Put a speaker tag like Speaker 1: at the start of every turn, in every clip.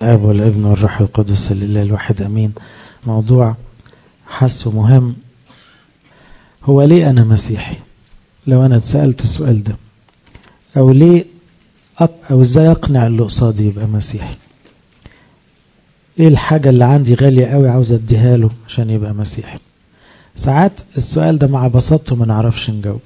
Speaker 1: الآب والابن والروح القدس لله الواحد أمين. موضوع حسه مهم، هو ليه أنا مسيحي؟ لو أنا اتسألت السؤال ده، أو ليه أو إزاي أقنع اللي قصادي يبقى مسيحي؟ إيه الحاجة اللي عندي غالية قوي عاوز أديها له عشان يبقى مسيحي؟ ساعات السؤال ده مع بساطته ما نعرفش نجاوب،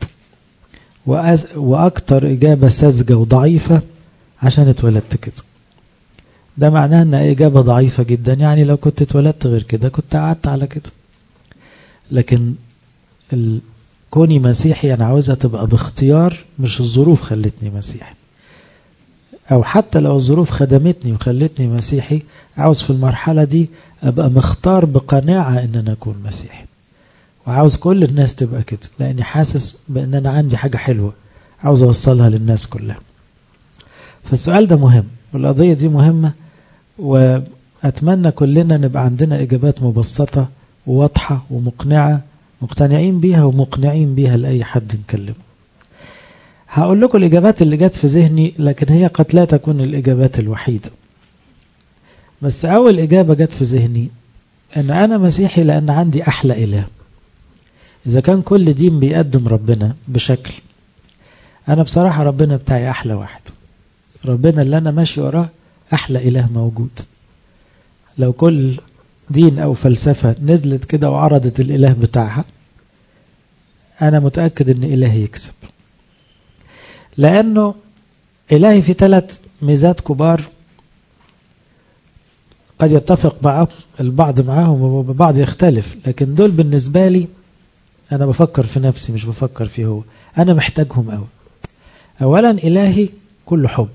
Speaker 1: وأكتر إجابة ساذجة وضعيفة عشان اتولدت كده. ده معناه أن إجابة ضعيفة جدا، يعني لو كنت اتولدت غير كده كنت قعدت على كده. لكن كوني مسيحي أنا عاوزها تبقى باختيار، مش الظروف خلتني مسيحي، أو حتى لو الظروف خدمتني وخلتني مسيحي، عاوز في المرحلة دي أبقى مختار بقناعة أن أنا أكون مسيحي، وعاوز كل الناس تبقى كده، لأني حاسس بأن أنا عندي حاجة حلوة عاوز أوصلها للناس كلها. فالسؤال ده مهم، والقضية دي مهمة، وأتمنى كلنا نبقى عندنا إجابات مبسطة وواضحة ومقنعة، مقتنعين بيها ومقنعين بيها لأي حد نكلمه. هقول لكم الإجابات اللي جت في ذهني، لكن هي قد لا تكون الإجابات الوحيدة. بس أول إجابة جت في ذهني أن أنا مسيحي لأن عندي أحلى إله. إذا كان كل دين بيقدم ربنا بشكل، أنا بصراحة ربنا بتاعي أحلى واحد، ربنا اللي أنا ماشي وراه أحلى إله موجود. لو كل دين أو فلسفة نزلت كده وعرضت الإله بتاعها، أنا متأكد أن إلهي يكسب، لأنه إلهي في 3 ميزات كبار قد يتفق مع البعض معهم وبعض يختلف، لكن دول بالنسبة لي أنا بفكر في نفسي مش بفكر فيه هو، أنا محتاجهم أوي. أولا إلهي كل حب،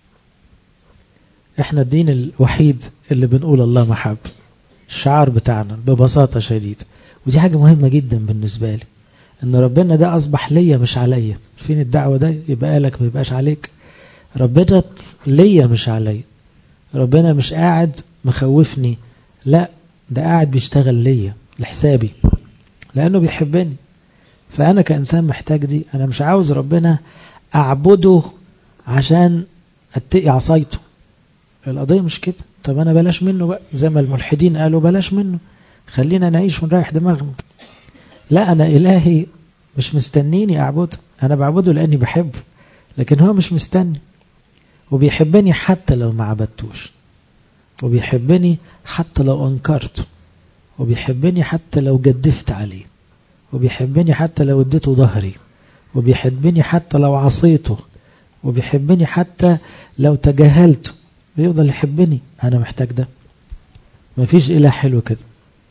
Speaker 1: احنا الدين الوحيد اللي بنقول الله محب، الشعار بتاعنا ببساطة شديدة. ودي حاجة مهمة جدا بالنسبة لي، ان ربنا ده اصبح ليا مش عليا. فين الدعوة ده؟ يبقى لك ما يبقاش عليك. ربنا ليا مش عليا، ربنا مش قاعد مخوفني، لا ده قاعد بيشتغل ليا لحسابي لانه بيحبني. فانا كإنسان محتاج دي. انا مش عاوز ربنا اعبده عشان اتقي عصايته، القضية مش كده. طب أنا بلاش منه بقى، زي ما الملحدين قالوا بلاش منه، خلينا نعيش ونريح دماغنا. لا، أنا إلهي مش مستنيني أعبده، أنا بعبده لأني بحبه، لكن هو مش مستني، وبيحبني حتى لو ما عبدتوش، وبيحبني حتى لو أنكرته، وبيحبني حتى لو جدفت عليه، وبيحبني حتى لو اديته ظهري، وبيحبني حتى لو عصيته، وبيحبني حتى لو تجاهلته، بيفضل يحبني. أنا محتاج ده. مفيش إله حلو كده.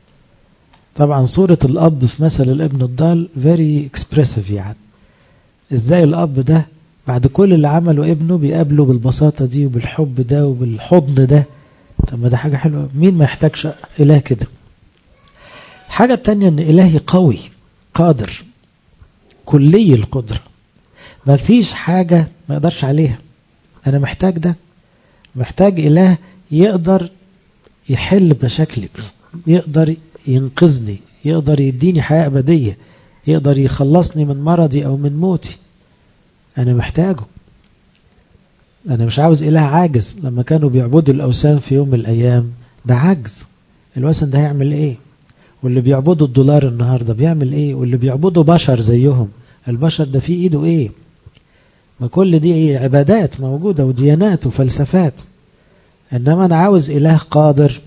Speaker 1: طبعا صورة الأب في مثل الابن الضال very expressive، يعني إزاي الأب ده بعد كل اللي عمله ابنه بيقابله بالبساطة دي وبالحب ده وبالحضن ده. طب ما ده حاجة حلوة، مين ما يحتاجش إله كده؟ الحاجة التانية أن إلهي قوي قادر كلي القدرة، مفيش حاجة ما يقدرش عليها. أنا محتاج ده، محتاج إله يقدر يحل مشاكلي، يقدر ينقذني، يقدر يديني حياة أبدية، يقدر يخلصني من مرضي أو من موتي. أنا محتاجه. أنا مش عاوز إله عاجز. لما كانوا بيعبدوا الأوثان في يوم من الأيام، ده عجز. الوثن ده هيعمل إيه؟ واللي بيعبدوا الدولار النهاردة بيعمل إيه؟ واللي بيعبدوا بشر زيهم، البشر ده في إيده إيه؟ ما كل دي عبادات موجودة وديانات وفلسفات، إنما أنا عاوز إله قادر.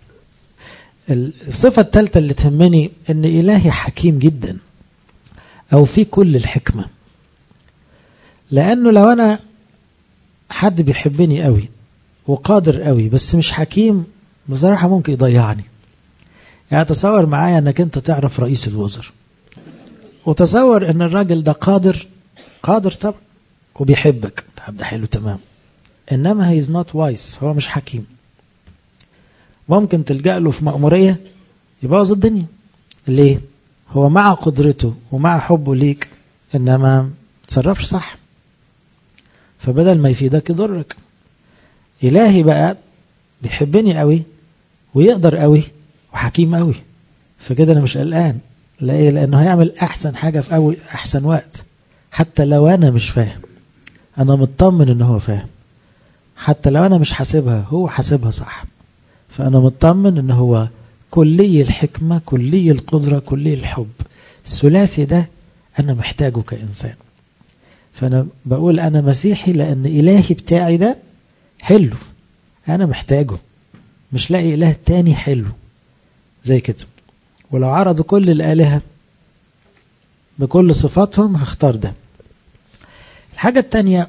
Speaker 1: الصفة الثالثة اللي تهمني إن إلهي حكيم جدا، أو في كل الحكمة. لأنه لو أنا حد بيحبني قوي وقادر قوي بس مش حكيم، بصراحة ممكن يضيعني. يعني تصور معايا أنك أنت تعرف رئيس الوزراء، وتصور أن الراجل ده قادر طبعا وبيحبك، طب ده حلو تمام، إنما he is not wise، هو مش حكيم. ممكن تلجأ له في مأمورية يبوظ الدنيا. ليه؟ هو مع قدرته ومع حبه ليك، إنما تصرفش صح، فبدل ما يفيدك يضرك. إلهي بقى بيحبني قوي ويقدر قوي وحكيم قوي، فكده أنا مش قلقان. ليه؟ لأنه هيعمل أحسن حاجة في أحسن وقت، حتى لو أنا مش فاهم أنا مطمن إنه هو فاهم. حتى لو أنا مش حاسبها هو حاسبها صح، فأنا مطمن إن هو كلي الحكمة كلي القدرة كلي الحب. الثلاثي ده أنا محتاجه كإنسان. فأنا بقول أنا مسيحي لأن إلهي بتاعي ده حلو، أنا محتاجه، مش لاقي إله تاني حلو زي كده. ولو عرضوا كل الآلهة بكل صفاتهم هختار ده. الحاجة التانية،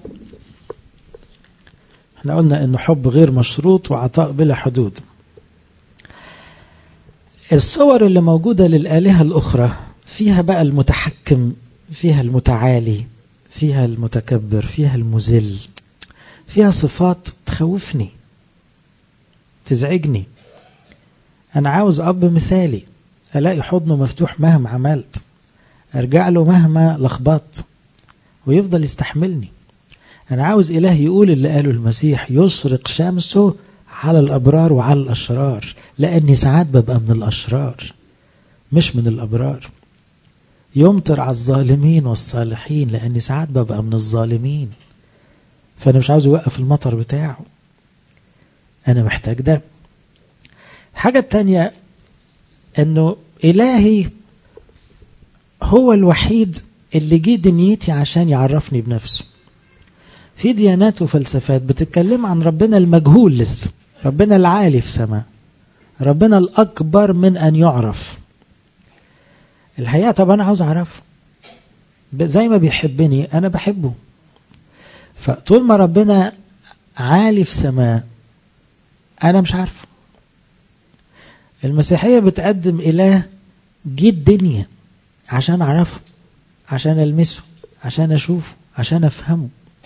Speaker 1: احنا قلنا إنه حب غير مشروط وعطاء بلا حدود. الصور اللي موجودة للآلهة الأخرى فيها بقى المتحكم، فيها المتعالي، فيها المتكبر، فيها المذل، فيها صفات تخوفني تزعجني. أنا عاوز أب مثالي ألاقي حضنه مفتوح مهما عملت، أرجع له مهما لخبطت ويفضل يستحملني. أنا عاوز إله يقول اللي قاله المسيح: يشرق شمسه على الأبرار وعلى الأشرار، لأني ساعات ببقى من الأشرار مش من الأبرار. يمطر على الظالمين والصالحين، لأني ساعات ببقى من الظالمين. فأنا مش عاوز يوقف المطر بتاعه، أنا محتاج ده. الحاجة التانية أنه إلهي هو الوحيد اللي جه دنيتي عشان يعرفني بنفسه. في ديانات وفلسفات بتتكلم عن ربنا المجهول لسه، ربنا العالي في سماء، ربنا الأكبر من أن يعرف. الحقيقة طبعا أنا عاوز أعرفه زي ما بيحبني أنا بحبه. فطول ما ربنا عالي في سماء أنا مش عارفه. المسيحية بتقدم إله جه الدنيا عشان أعرفه، عشان ألمسه، عشان أشوفه، عشان أفهمه.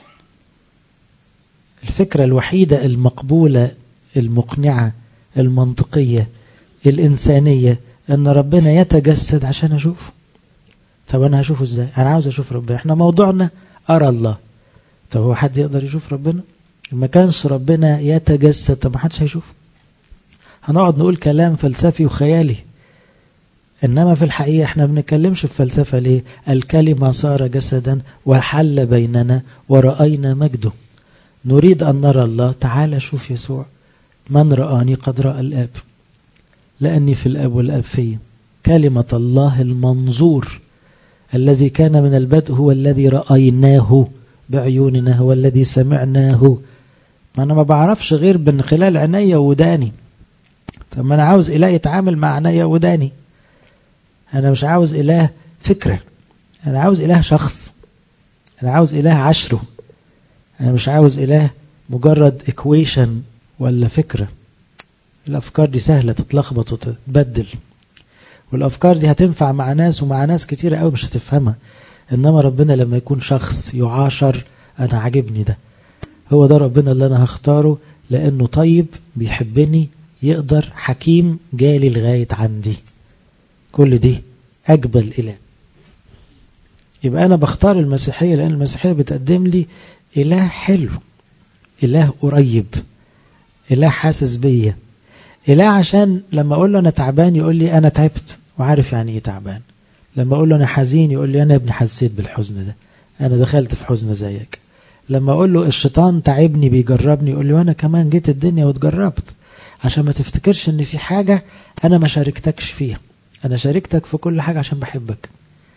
Speaker 1: الفكرة الوحيدة المقبولة المقنعة المنطقية الإنسانية أن ربنا يتجسد عشان أشوفه. طب أنا هشوفه إزاي؟ أنا عاوز أشوف ربنا. إحنا موضوعنا أرى الله. طب هو حد يقدر يشوف ربنا؟ ما كانش ربنا يتجسد طب ما حدش هيشوفه. هنقعد نقول كلام فلسفي وخيالي، إنما في الحقيقة إحنا بنتكلمش في فلسفة. ليه؟ الكلمة صار جسدا وحل بيننا ورأينا مجده. نريد أن نرى الله. تعال شوف يسوع: من رآني قد رأى الآب، لأني في الآب والآب فيه. كلمة الله المنظور الذي كان من البدء هو الذي رأيناه بعيوننا، هو الذي سمعناه. ما أنا ما بعرفش غير من خلال عيني وداني. طب ما أنا عاوز إله يتعامل مع عيني وداني. أنا مش عاوز إله فكرة، أنا عاوز إله شخص، أنا عاوز إله عشره. أنا مش عاوز إله مجرد equation ولا فكرة. الأفكار دي سهلة تتلخبط وتتبدل، والأفكار دي هتنفع مع ناس ومع ناس كتيرة قوي مش هتفهمها. إنما ربنا لما يكون شخص يعاشر، أنا عجبني ده، هو ده ربنا اللي أنا هختاره، لأنه طيب بيحبني يقدر حكيم جالي لغاية عندي. كل دي أجبل إله. يبقى أنا بختار المسيحية لأن المسيحية بتقدم لي إله حلو، إله قريب، إله حاسس بيا، إله عشان لما أقول له أنا تعبان يقول لي أنا تعبت وعارف يعني إيه تعبان. لما أقول له أنا حزين يقول لي أنا ابني حسيت بالحزن ده، أنا دخلت في حزن زيك. لما أقول له الشيطان تعبني بيجربني يقول لي وأنا كمان جيت الدنيا واتجربت. عشان ما تفتكرش إن في حاجة أنا ما شاركتكش فيها، أنا شاركتك في كل حاجة عشان بحبك،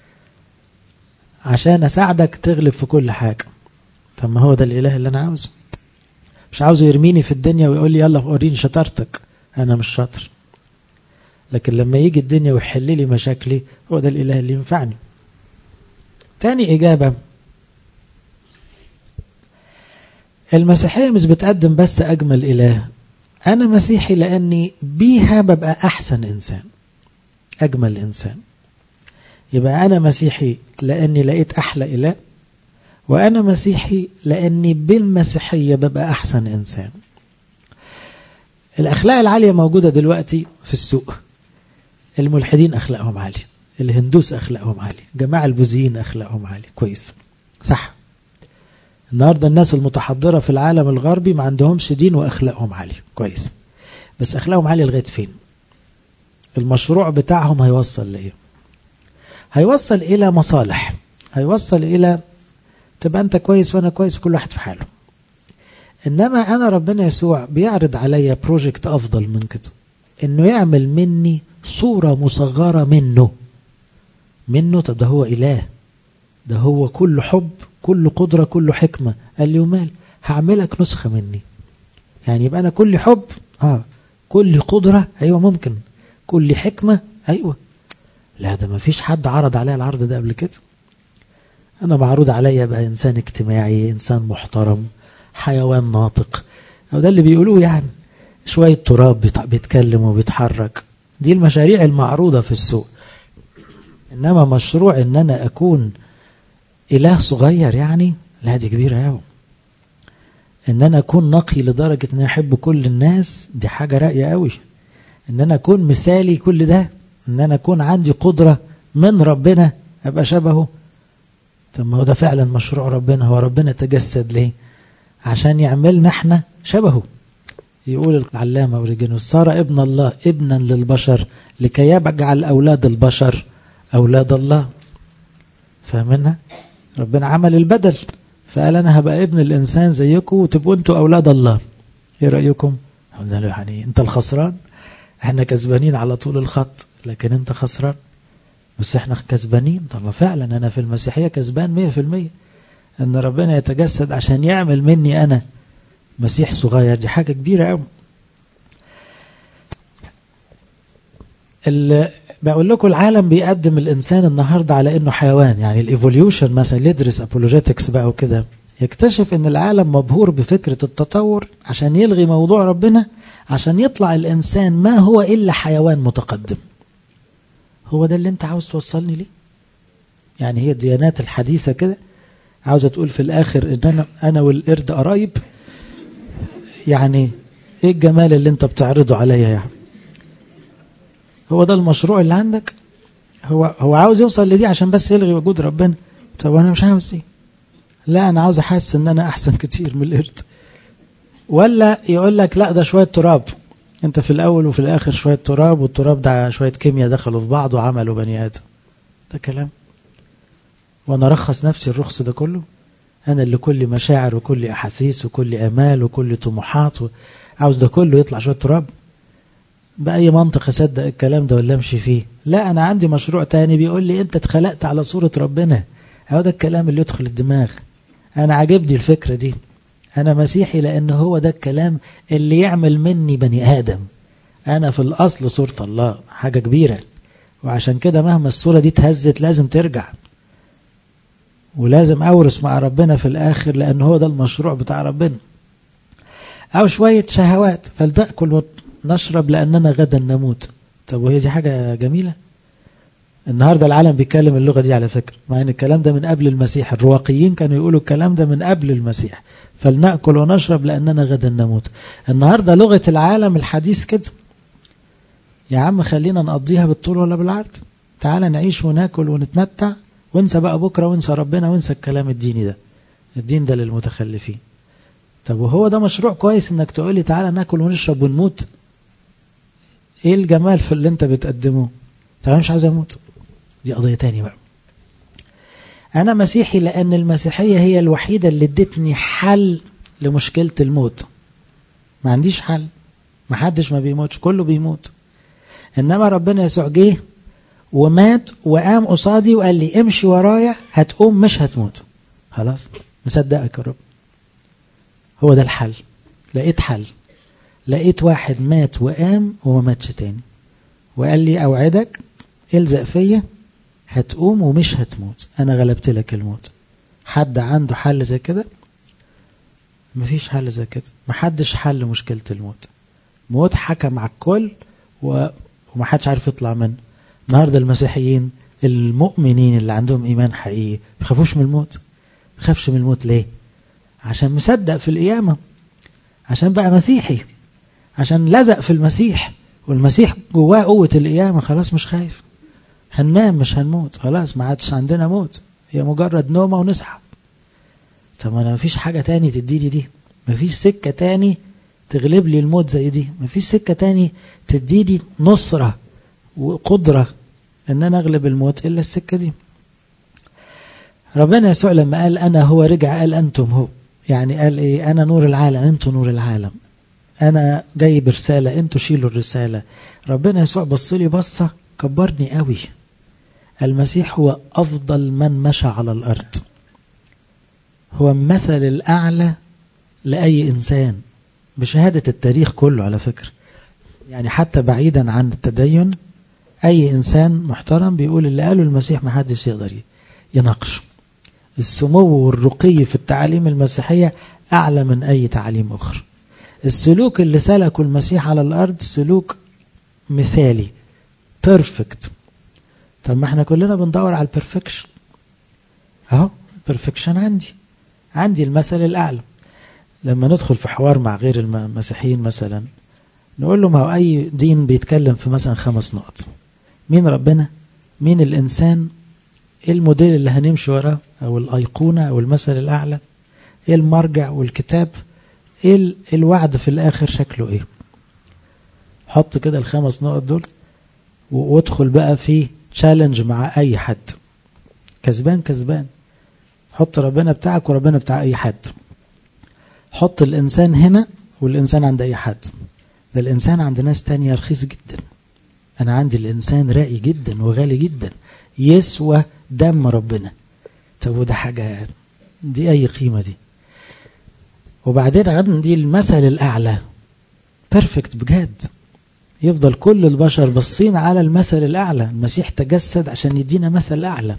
Speaker 1: عشان أساعدك تغلب في كل حاجة. طب ما هو ده الإله اللي أنا عاوزه. مش عاوزه يرميني في الدنيا ويقول لي يلا وريني شطارتك، أنا مش شاطر. لكن لما يجي الدنيا ويحل لي مشاكلي هو ده الإله اللي ينفعني. تاني إجابة، المسيحية مش بتقدم بس أجمل إله. أنا مسيحي لأني بيها ببقى أحسن إنسان، أجمل إنسان. يبقى أنا مسيحي لأني لقيت أحلى إله، وأنا مسيحي لأني بالمسيحية ببقى أحسن إنسان. الأخلاق العالية موجودة دلوقتي في السوق. الملحدين أخلاقهم عالية، الهندوس أخلاقهم عالية، جماعة البوذيين أخلاقهم عالية، كويس صح. النهاردة الناس المتحضرة في العالم الغربي ما عندهمش دين وأخلاقهم عالية، كويس. بس أخلاقهم عالية لغاية فين؟ المشروع بتاعهم هيوصل لإيه؟ هيوصل إلى مصالح، هيوصل إلى تبقى أنت كويس وأنا كويس وكل واحد في حاله. إنما أنا ربنا يسوع بيعرض عليا بروجكت أفضل من كده، إنه يعمل مني صورة مصغرة منه. طب ده هو إله، ده هو كل حب كل قدرة كل حكمة. قال لي ومال، هعملك نسخة مني. يعني يبقى أنا كل حب، كل قدرة، أيوة ممكن، كل حكمة، أيوة. لا ده ما فيش حد عرض عليا العرض ده قبل كده. أنا معروض عليا بقى إنسان اجتماعي، إنسان محترم، حيوان ناطق، أو ده اللي بيقولوه يعني، شوية تراب بيتكلم وبيتحرك. دي المشاريع المعروضة في السوق. إنما مشروع إن أنا أكون إله صغير يعني، لا دي كبيرة أوي. إن أنا أكون نقي لدرجة إن أحب كل الناس، دي حاجة راقية أوي. إن أنا أكون مثالي كل ده، إن أنا أكون عندي قدرة من ربنا أبقى شبهه. طب ما هو ده فعلا مشروع ربنا. هو ربنا تجسد ليه؟ عشان يعملنا احنا شبهه. يقول العلامة أوريجينوس: صار ابن الله ابنا للبشر لكي يجعل أولاد البشر أولاد الله. فاهمينها؟ ربنا عمل البدل، فقال أنا هبقى ابن الإنسان زيكم وتبقوا أنتوا أولاد الله. إيه رأيكم؟ قلنا له يعني أنت الخسران، احنا كسبانين على طول الخط، لكن أنت خسران. بس احنا كسبانين. طب فعلا أنا في المسيحية كسبان 100%. أن ربنا يتجسد عشان يعمل مني أنا مسيح صغير، دي حاجة كبيرة قوي. بقول لكم العالم بيقدم الإنسان النهاردة على إنه حيوان. يعني الإيفوليوشن مثلا، يدرس أبولوجيتكس بقى وكده، يكتشف إن العالم مبهور بفكرة التطور عشان يلغي موضوع ربنا، عشان يطلع الإنسان ما هو إلا حيوان متقدم. هو ده اللي أنت عاوز توصلني ليه؟ يعني هي الديانات الحديثة كده عاوزة تقول في الآخر إن أنا والقرد قرايب. يعني إيه الجمال اللي أنت بتعرضه عليا يعني؟ هو ده المشروع اللي عندك؟ هو عاوز يوصل لدي عشان بس يلغي وجود ربنا. طب أنا مش عاوز دي. لا أنا عاوز أحس إن أنا أحسن كتير من القرد. ولا يقول لك لا ده شوية تراب، أنت في الأول وفي الآخر شوية تراب، والتراب ده شوية كيمياء دخلوا في بعض وعملوا بني آدم. ده كلام؟ وأنا رخص نفسي الرخص ده كله؟ أنا اللي كل مشاعر وكل أحاسيس وكل أمال وكل طموحات عاوز ده كله يطلع شوية تراب؟ بأي منطق أصدق الكلام ده ولا أمشي فيه؟ لا أنا عندي مشروع تاني بيقول لي أنت اتخلقت على صورة ربنا. هو ده الكلام اللي يدخل الدماغ. أنا عجبني الفكرة دي. أنا مسيحي لأن هو ده الكلام اللي يعمل مني بني آدم. أنا في الأصل صورة الله، حاجة كبيرة. وعشان كده مهما الصورة دي تهزت لازم ترجع، ولازم أورث مع ربنا في الآخر، لأن هو ده المشروع بتاع ربنا. أو شوية شهوات، فلتأكل ونشرب لأننا غدا نموت. طب وهي دي حاجة جميلة؟ النهاردة العالم بيتكلم اللغة دي على فكرة، مع أن الكلام ده من قبل المسيح. الرواقيين كانوا يقولوا الكلام ده من قبل المسيح، فلنأكل ونشرب لأننا غدا نموت. النهاردة لغة العالم الحديث كده. يا عم خلينا نقضيها بالطول ولا بالعرض، تعال نعيش وناكل ونتمتع، وانسى بقى بكرة، وانسى ربنا، وانسى الكلام الديني ده. الدين ده للمتخلفين. طب وهو ده مشروع كويس انك تقولي تعالى ناكل ونشرب ونموت؟ ايه الجمال في اللي انت بتقدمه؟ طب مش عاوز اموت، دي قضية تاني بقى. انا مسيحي لان المسيحية هي الوحيدة اللي ادتني حل لمشكلة الموت. ما عنديش حل، ما حدش ما بيموتش، كله بيموت. انما ربنا يسوع جه ومات وقام قصادي وقال لي امشي ورايا هتقوم مش هتموت. خلاص مصدقك يا رب. هو ده الحل. لقيت حل، لقيت واحد مات وقام وما ماتش تاني، وقال لي اوعدك الزق فيا هتقوم ومش هتموت، انا غلبت لك الموت. حد عنده حل زي كده؟ مفيش حل زي كده. محدش حل مشكلة الموت. موت حكم على الكل ومحدش عارف يطلع منه. النهاردة المسيحيين المؤمنين اللي عندهم إيمان حقيقي بيخافوش من الموت. بيخافش من الموت ليه؟ عشان مصدق في القيامة، عشان بقى مسيحي، عشان لزق في المسيح، والمسيح جواه قوة القيامة. خلاص مش خايف، هننام مش هنموت. خلاص ما عادش عندنا موت، هي مجرد نومة ونصحى. طب أنا مفيش حاجة تاني تديني دي، مفيش سكة تاني تغلب لي الموت زي دي، مفيش سكة تاني تديني نصرة وقدرة ان انا اغلب الموت الا السكة دي. ربنا يسوع لما قال انا هو رجع قال انتم هو. يعني قال ايه؟ انا نور العالم انتوا نور العالم، انا جاي برسالة انتوا شيلوا الرسالة. ربنا يسوع بصلي بصة كبرني قوي. المسيح هو افضل من مشى على الارض، هو المثل الاعلى لاي انسان بشهادة التاريخ كله على فكرة. يعني حتى بعيدا عن التدين اي انسان محترم بيقول اللي قاله المسيح ما حدش يقدر يناقشه. السمو والرقي في التعاليم المسيحية اعلى من اي تعاليم اخرى. السلوك اللي سلكه المسيح على الارض سلوك مثالي بيرفكت. طب ما احنا كلنا بندور على البرفكشن، اهو بيرفكشن عندي المثل الاعلى. لما ندخل في حوار مع غير المسيحيين مثلا نقول له ما هو اي دين بيتكلم في مثلا 5 نقط: مين ربنا، مين الانسان، ايه الموديل اللي هنمشي وراه او الايقونة او المثل الاعلى، ايه المرجع والكتاب، ايه الوعد في الاخر شكله ايه. حط كده ال5 نقط دول وادخل بقى في تشالنج مع اي حد، كسبان كسبان. حط ربنا بتاعك وربنا بتاع اي حد، حط الانسان هنا والانسان عند اي حد. ده الانسان عند ناس تانية رخيص جدا، انا عندي الانسان راقي جدا وغالي جدا يسوى دم ربنا. طب وده حاجة دي اي قيمة دي؟ وبعدين عندي المثل الاعلى بيرفكت بجد، يفضل كل البشر بصين على المثل الاعلى. المسيح تجسد عشان يدينا مثل اعلى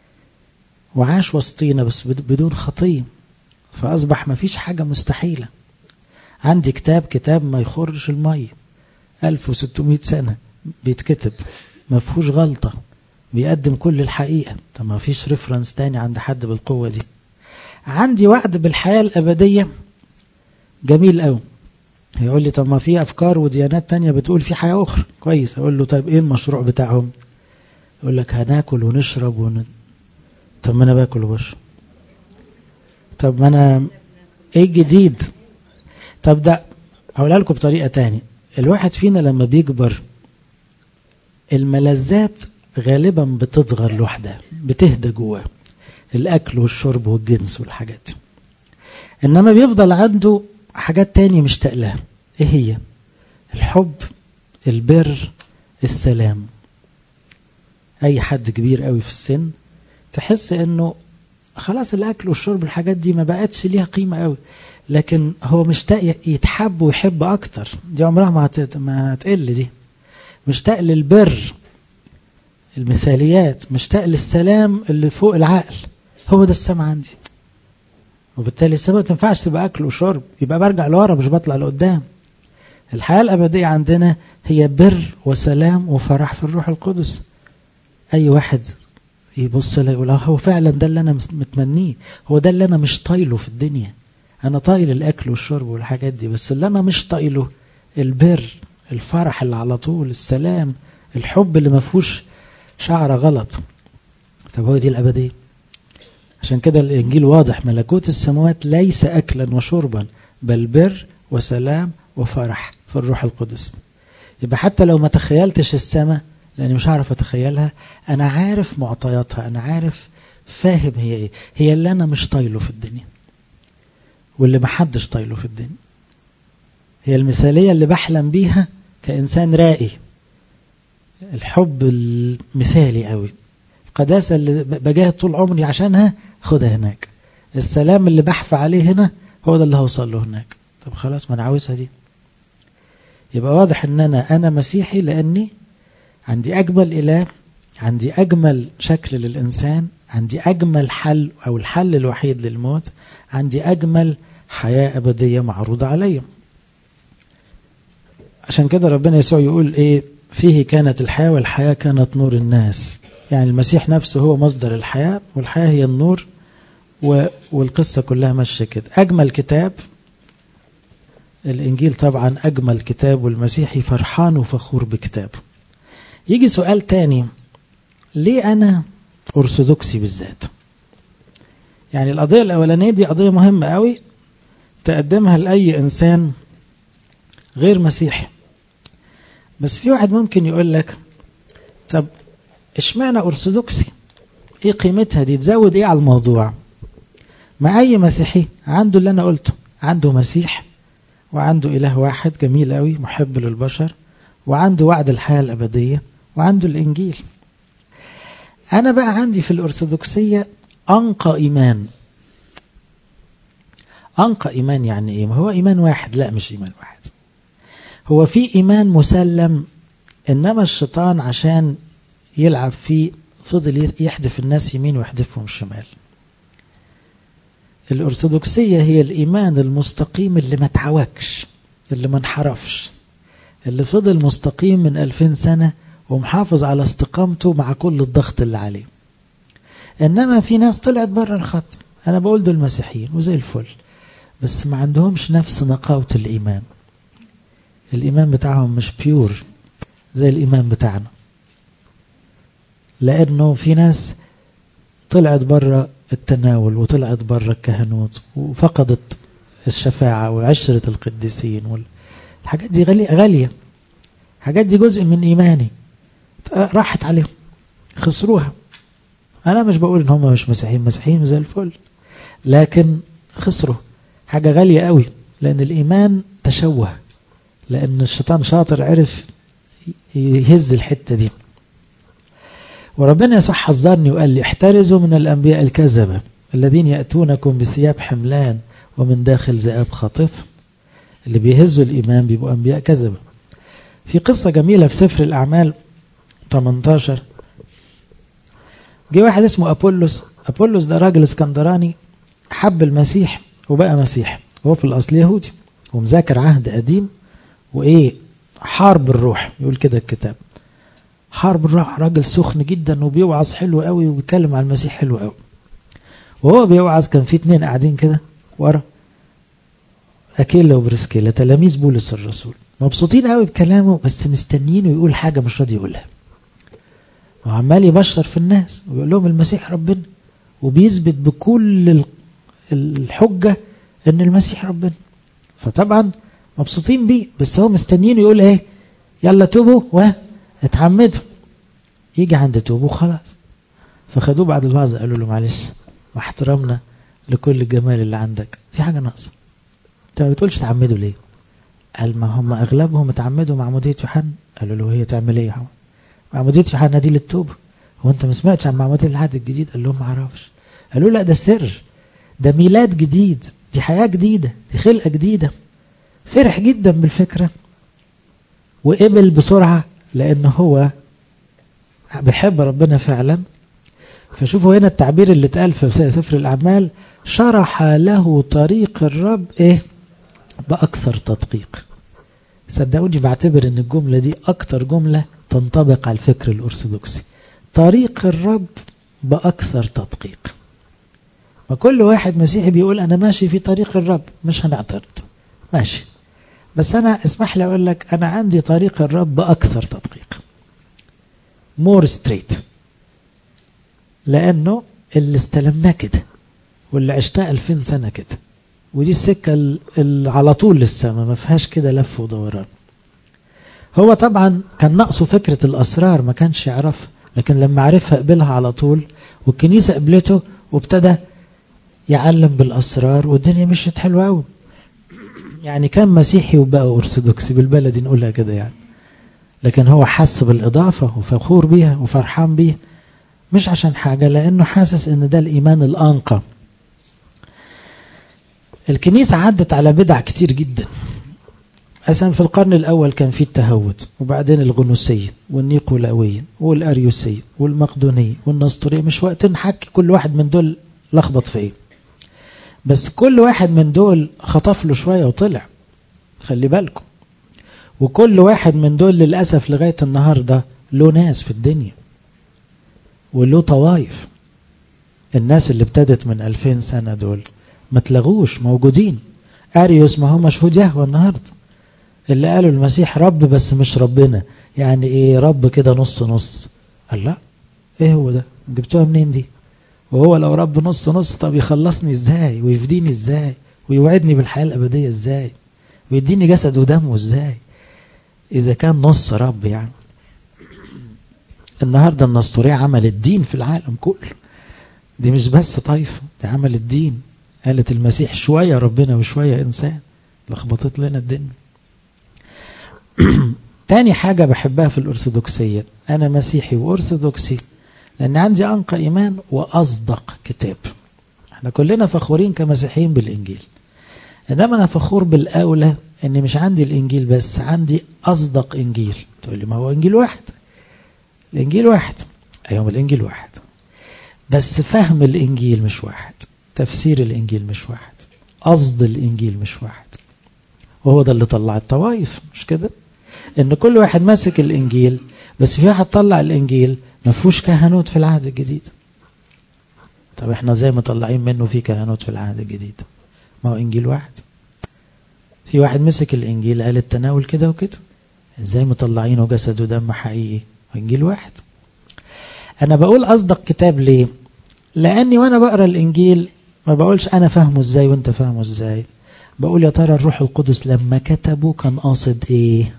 Speaker 1: وعاش وسطينا بس بدون خطية، فاصبح ما فيش حاجة مستحيلة. عندي كتاب ما يخرج المية 1600 سنة بيتكتب ما فيهوش غلطة، بيقدم كل الحقيقة. طب ما فيش ريفرنس تاني عند حد بالقوة دي. عندي وعد بالحياة الأبدية جميل قوي. هيقول لي طب ما في أفكار وديانات تانية بتقول في حياة أخرى، كويس. أقول له طيب إيه المشروع بتاعهم؟ يقول لك هناكل ونشرب طب ما أنا باكل وبشرب. طب ما أنا إيه الجديد؟ طب ده هقولها لكم بطريقة تانية. الواحد فينا لما بيكبر الملذات غالبا بتصغر لوحدها، بتهدى جواه، الأكل والشرب والجنس والحاجات دي. إنما بيفضل عنده حاجات تانية مشتاق لها. إيه هي؟ الحب، البر، السلام. أي حد كبير قوي في السن تحس إنه خلاص الأكل والشرب الحاجات دي ما بقتش ليها قيمة قوي، لكن هو مشتاق يتحب ويحب أكتر. دي عمرها ما هتقل دي. مشتاق للبر، المثاليات، مشتاق للسلام اللي فوق العقل. هو ده السما عندي. وبالتالي السما ما تنفعش تبقى أكل وشرب، يبقى برجع لورا مش بطلع لقدام. الحياة الأبدية عندنا هي بر وسلام وفرح في الروح القدس. أي واحد يبص له يقول هو فعلا ده اللي أنا متمنيه، هو ده اللي أنا مش طايله في الدنيا. أنا طايل الأكل والشرب والحاجات دي، بس اللي أنا مش طايله البر، الفرح اللي على طول، السلام، الحب اللي ما فيهوش شعر غلط. طب هو دي الأبدية. عشان كده الإنجيل واضح: ملكوت السماوات ليس أكلا وشربا بل بر وسلام وفرح في الروح القدس. يبقى حتى لو ما تخيلتش السماء، لأني مش عارف أتخيلها، أنا عارف معطياتها، أنا عارف فاهم هي إيه. هي اللي أنا مش طايله في الدنيا واللي محدش طايله في الدنيا. هي المثالية اللي بحلم بيها كإنسان رائي، الحب المثالي قوي، القداسة اللي بجاهد طول عمري عشانها خدها هناك، السلام اللي بحفى عليه هنا هو ده اللي هوصل له هناك. طب خلاص ما أنا عاوزها دي. يبقى واضح ان انا مسيحي لاني عندي اجمل اله، عندي اجمل شكل للانسان، عندي اجمل حل او الحل الوحيد للموت، عندي اجمل حياة ابدية معروضة علي. عشان كده ربنا يسوع يقول ايه؟ فيه كانت الحياة والحياة كانت نور الناس. يعني المسيح نفسه هو مصدر الحياة والحياة هي النور، والقصة كلها ماشية كده. اجمل كتاب الإنجيل طبعا أجمل كتاب، والمسيحي فرحان وفخور بكتابه. يجي سؤال تاني: ليه أنا أرثوذكسي بالذات؟ يعني القضية الأولانية دي قضية مهمة قوي تقدمها لأي إنسان غير مسيحي. بس في واحد ممكن يقول لك طب اشمعنى أرثوذكسي؟ إيه قيمتها دي؟ تزود إيه على الموضوع؟ ما أي مسيحي عنده اللي أنا قلته، عنده مسيح وعنده إله واحد جميل قوي محب للبشر، وعنده وعد الحياة الأبدية، وعنده الإنجيل. أنا بقى عندي في الأرثوذكسية أنقى إيمان. أنقى إيمان يعني إيه؟ ما هو إيمان واحد؟ لا، مش إيمان واحد، هو في إيمان مسلم، إنما الشيطان عشان يلعب فيه فضل يحدف الناس يمين ويحدفهم شمال. الأرثوذكسية هي الإيمان المستقيم اللي ما تعوجش، اللي ما انحرفش، اللي فضل مستقيم من 2000 سنة ومحافظ على استقامته مع كل الضغط اللي عليه. إنما في ناس طلعت بره الخط، أنا بقول دول مسيحيين وزي الفل، بس ما عندهمش نفس نقاوة الإيمان. الإيمان بتاعهم مش بيور زي الإيمان بتاعنا، لأنه في ناس طلعت بره التناول وطلعت بره الكهنوت وفقدت الشفاعة وعشرة القديسين الحاجات دي غالية، الحاجات دي جزء من إيماني، راحت عليهم، خسروها. أنا مش بقول إن هم مش مسيحيين، مسيحيين زي الفل، لكن خسروا حاجة غالية قوي، لأن الإيمان تشوه، لأن الشيطان شاطر عرف يهز الحتة دي. وربنا يسوع حذرني وقال لي احترزوا من الأنبياء الكذبة الذين يأتونكم بثياب حملان ومن داخل ذئاب خاطف. اللي بيهزوا الإيمان بيبقوا أنبياء كذبة. في قصة جميلة في سفر الأعمال 18، جه واحد اسمه أبولس. أبولس ده راجل اسكندراني حب المسيح وبقى مسيح، وهو في الأصل يهودي ومذاكر عهد قديم، وإيه حارب الروح، يقول كده الكتاب، حارب الروح، راجل سخن جدا وبيوعظ حلو قوي وبيتكلم عن المسيح حلو قوي. وهو بيوعظ كان في 2 قاعدين كده ورا، أكيلا وبرسكيلا، تلاميذ بولس الرسول، مبسوطين قوي بكلامه بس مستنيينه يقول حاجة مش راضي يقولها، وعمال يبشر في الناس ويقول لهم المسيح ربنا، وبيثبت بكل الحجة ان المسيح ربنا. فطبعا مبسوطين بيه، بس هو مستنيينه يقول ايه؟ يلا توبوا واتعمدوا. يجي عند توبوا خلاص. فخدوه بعد الوعظ قالوا له معلش واحترامنا لكل الجمال اللي عندك، في حاجة ناقصة، انت ما بتقولش تعمدوا ليه؟ قال ما هم اغلبهم اتعمدوا مع معمودية يوحنا. قالوا له هي تعمل ايه يا حوان؟ معمودية يوحنا دي للتوبة، هو انت ما سمعتش عن معمودية العهد الجديد؟ قال لهم ما اعرفش. قالوا لا ده سر، ده ميلاد جديد، دي حياة جديدة، دي خلقة جديدة. فرح جدا بالفكرة وقبل بسرعة، لأنه هو بيحب ربنا فعلا. فشوفوا هنا التعبير اللي اتقال في سفر الأعمال، شرح له طريق الرب ايه بأكثر تدقيق. صدقوني بعتبر ان الجملة دي أكتر جملة تنطبق على الفكر الأرثوذكسي، طريق الرب بأكثر تدقيق. وكل واحد مسيحي بيقول أنا ماشي في طريق الرب، مش هنعترض، ماشي، بس أنا اسمح لي أقول لك أنا عندي طريق الرب بأكثر تدقيق، more straight، لأنه اللي استلمناه كده واللي عشناه 2000 سنة كده، ودي السكة اللي على طول للسماء ما فيهاش كده لف ودوران. هو طبعا كان نقصه فكرة الأسرار، ما كانش يعرف، لكن لما عرفها قبلها على طول، والكنيسة قبلته وابتدى يعلم بالأسرار، والدنيا مشيت حلوة قوي. يعني كان مسيحي وبقى أرثوذكسي بالبلدي نقولها كده يعني، لكن هو حس بالإضافة وفخور بيها وفرحان بيها، مش عشان حاجة، لأنه حاسس إن ده الإيمان الأنقى. الكنيسة عدت على بدع كتير جدا. أساسا في القرن الأول كان في التهود، وبعدين الغنوسية والنيقولاوية والأريوسية والمقدونية والنسطورية، مش وقت نحكي كل واحد من دول لخبط في ايه، بس كل واحد من دول خطف له شوية وطلع، خلي بالكم. وكل واحد من دول للأسف لغاية النهاردة له ناس في الدنيا وله طوائف. الناس اللي ابتدت من 2000 سنة دول ما تلغوش، موجودين. أريوس ما هو مشهود يهوى النهاردة، اللي قالوا المسيح رب بس مش ربنا، يعني ايه رب كده نص نص. قال لا، ايه هو ده؟ جبتوها منين دي؟ وهو لو رب نص نص، طب يخلصني ازاي ويفديني ازاي ويوعدني بالحياة الأبدية ازاي ويديني جسد ودمه ازاي إذا كان نص رب؟ يعني النهاردة النسطورية عمل الدين في العالم كله، دي مش بس طائفة، دي عمل الدين. قالت المسيح شوية ربنا وشوية إنسان، لخبطت لنا الدنيا. تاني حاجة بحبها في الأرثوذكسية، أنا مسيحي وأرثوذكسي لأن عندي أنقى إيمان وأصدق كتاب. احنا كلنا فخورين كمسيحيين بالإنجيل، إنما أنا فخور بالأولى أني مش عندي الإنجيل بس، عندي أصدق إنجيل. تقول لي ما هو إنجيل واحد. الإنجيل واحد، أيوم الإنجيل واحد، بس فهم الإنجيل مش واحد، تفسير الإنجيل مش واحد، قصد الإنجيل مش واحد. وهو ده اللي طلع الطوائف، مش كده؟ إن كل واحد ماسك الإنجيل، بس في واحد طلع الإنجيل ما فيهوش كهنوت في العهد الجديد. طب احنا زي ما طلعين منه في كهنوت في العهد الجديد، ما هو إنجيل واحد. في واحد مسك الإنجيل قال التناول كده وكده، ازاي مطلعينه جسد ودم حقيقي؟ إنجيل واحد. أنا بقول أصدق كتاب ليه؟ لأني وأنا بقرأ الإنجيل ما بقولش أنا فهمه ازاي وانت فهمه ازاي، بقول يا ترى الروح القدس لما كتبه كان قاصد ايه؟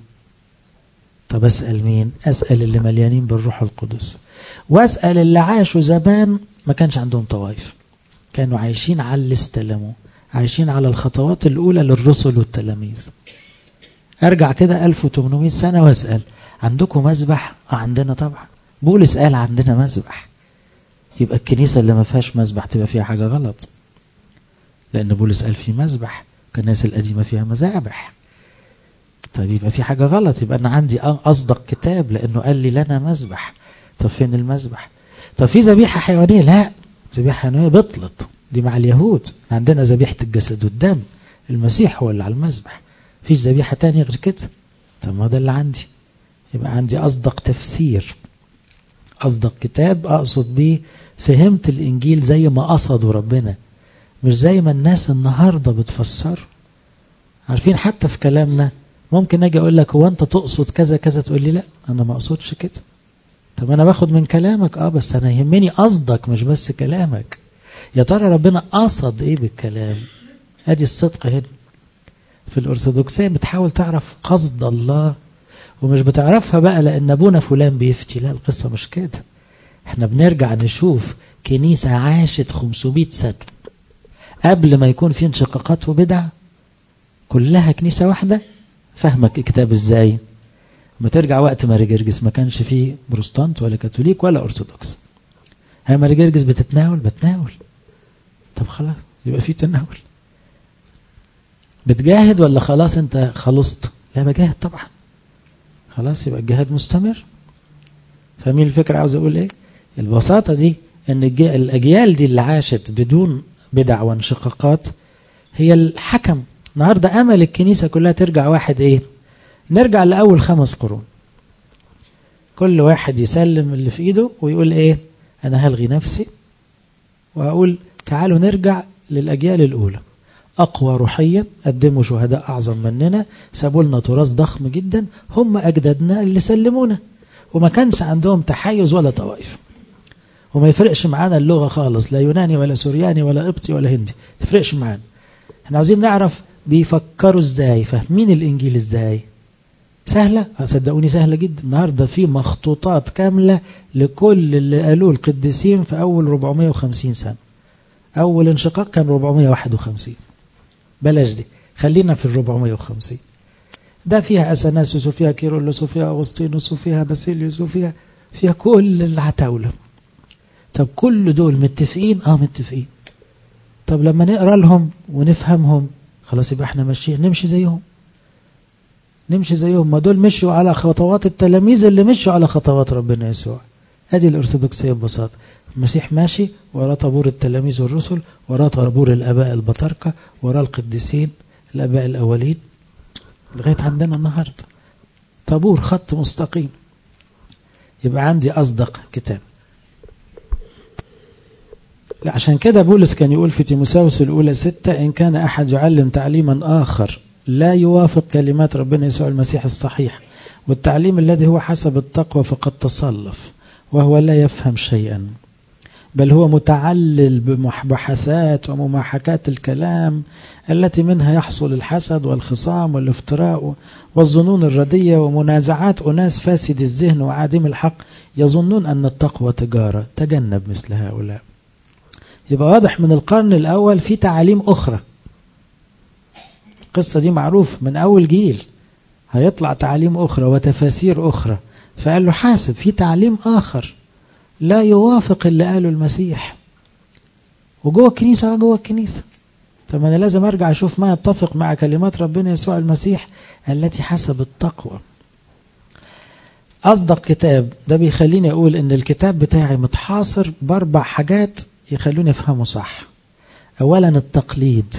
Speaker 1: طب أسأل مين؟ أسأل اللي مليانين بالروح القدس، وأسأل اللي عاشوا زمان ما كانش عندهم طوائف، كانوا عايشين على اللي استلموا، عايشين على الخطوات الأولى للرسل والتلاميذ. أرجع كده 1800 سنة وأسأل عندكم مذبح؟ عندنا طبعا. بولس قال عندنا مذبح، يبقى الكنيسة اللي ما فيهاش مذبح تبقى فيها حاجة غلط، لأن بولس قال في مذبح، كان الناس القديمة فيها مذابح. طيب يبقى في حاجة غلط، يبقى أنا عندي أصدق كتاب لأنه قال لي لنا مذبح. طب فين المذبح؟ طب في ذبيحة حيوانية؟ لا، ذبيحة حيوانية بطلت، دي مع اليهود. عندنا ذبيحة الجسد والدم، المسيح هو اللي على المذبح، فيش ذبيحة تانية غير كده. طب ما ده اللي عندي، يبقى عندي أصدق تفسير، أصدق كتاب أقصد بيه فهمت الإنجيل زي ما قصده ربنا، مش زي ما الناس النهاردة بتفسر. عارفين حتى في كلامنا ممكن أجي أقول لك هو أنت تقصد كذا كذا، تقول لي لا أنا ما أقصدش كده. طب أنا باخد من كلامك بس أنا يهمني قصدك مش بس كلامك. يا ترى ربنا قصد إيه بالكلام؟ أدي الصدق هنا. في الأرثوذكسية بتحاول تعرف قصد الله، ومش بتعرفها بقى لأن أبونا فلان بيفتي، لا القصة مش كده. احنا بنرجع نشوف كنيسة عاشت 500 سنة قبل ما يكون في انشقاقات وبدع، كلها كنيسة واحدة. فهمك الكتاب ازاي؟ ما ترجع وقت ماري جرجس ما كانش فيه بروستانت ولا كاثوليك ولا أرثوذكس. هي ماري جرجس بتتناول؟ طب خلاص يبقى في تناول. بتجاهد ولا خلاص انت خلصت؟ لا بجاهد طبعا. خلاص يبقى الجهاد مستمر. فاهمين الفكرة عاوز اقول ايه؟ البساطة دي ان الاجيال دي اللي عاشت بدون بدع وانشقاقات هي الحكم. النهاردة امل الكنيسة كلها ترجع واحد ايه؟ نرجع لأول 5 قرون، كل واحد يسلم اللي في ايده ويقول ايه؟ انا هلغي نفسي وأقول تعالوا نرجع للأجيال الأولى، أقوى روحيا، قدموا شهداء أعظم مننا، سابوا لنا تراث ضخم جدا، هم أجدادنا اللي سلمونا، وما كانش عندهم تحيز ولا طوائف، وما يفرقش معانا اللغة خالص، لا يوناني ولا سورياني ولا قبطي ولا هندي، تفرقش معانا. احنا عاوزين نعرف بيفكروا ازاي، فاهمين الإنجيل ازاي. سهلة، صدقوني سهلة جدا. النهاردة في مخطوطات كاملة لكل اللي قالوه القديسين في أول 450 سنة. أول انشقاق كان 451، بلاش دي، خلينا في 450. ده فيها أثناسيوس وفيها كيرلس وفيها أغسطينوس وفيها باسيليوس وفيها كل العتاولة. طب كل دول متفقين؟ متفقين. طب لما نقرأ لهم ونفهمهم خلاص يبقى احنا ماشيين، نمشي زيهم. ما دول مشوا على خطوات التلاميذ اللي مشوا على خطوات ربنا يسوع. هذه الأرثوذكسية ببساطة. المسيح ماشي وراء طابور التلاميذ والرسل، وراء طابور الآباء البطاركة، وراء القديسين الآباء الأولين، لغاية عندنا النهاردة طابور خط مستقيم. يبقى عندي أصدق كتاب. عشان كده بولس كان يقول في تيموثاوس الأولى 6: إن كان أحد يعلم تعليما آخر لا يوافق كلمات ربنا يسوع المسيح الصحيح والتعليم الذي هو حسب التقوى فقد تصلف، وهو لا يفهم شيئا، بل هو متعلل بمحاحثات ومماحكات الكلام التي منها يحصل الحسد والخصام والافتراء والظنون الردية ومنازعات أناس فاسد الذهن وعادم الحق يظنون أن التقوى تجارة. تجنب مثل هؤلاء. يبقى واضح من القرن الأول في تعاليم أخرى. القصة دي معروف من أول جيل، هيطلع تعاليم أخرى وتفاسير أخرى. فقال له حاسب، في تعليم آخر لا يوافق اللي قاله المسيح، وجوه الكنيسة جوه الكنيسة. طب أنا لازم أرجع أشوف ما يتفق مع كلمات ربنا يسوع المسيح التي حسب التقوى. أصدق كتاب ده بيخليني أقول إن الكتاب بتاعي متحاصر ب4 حاجات يخلوني أفهمه صح. أولا التقليد.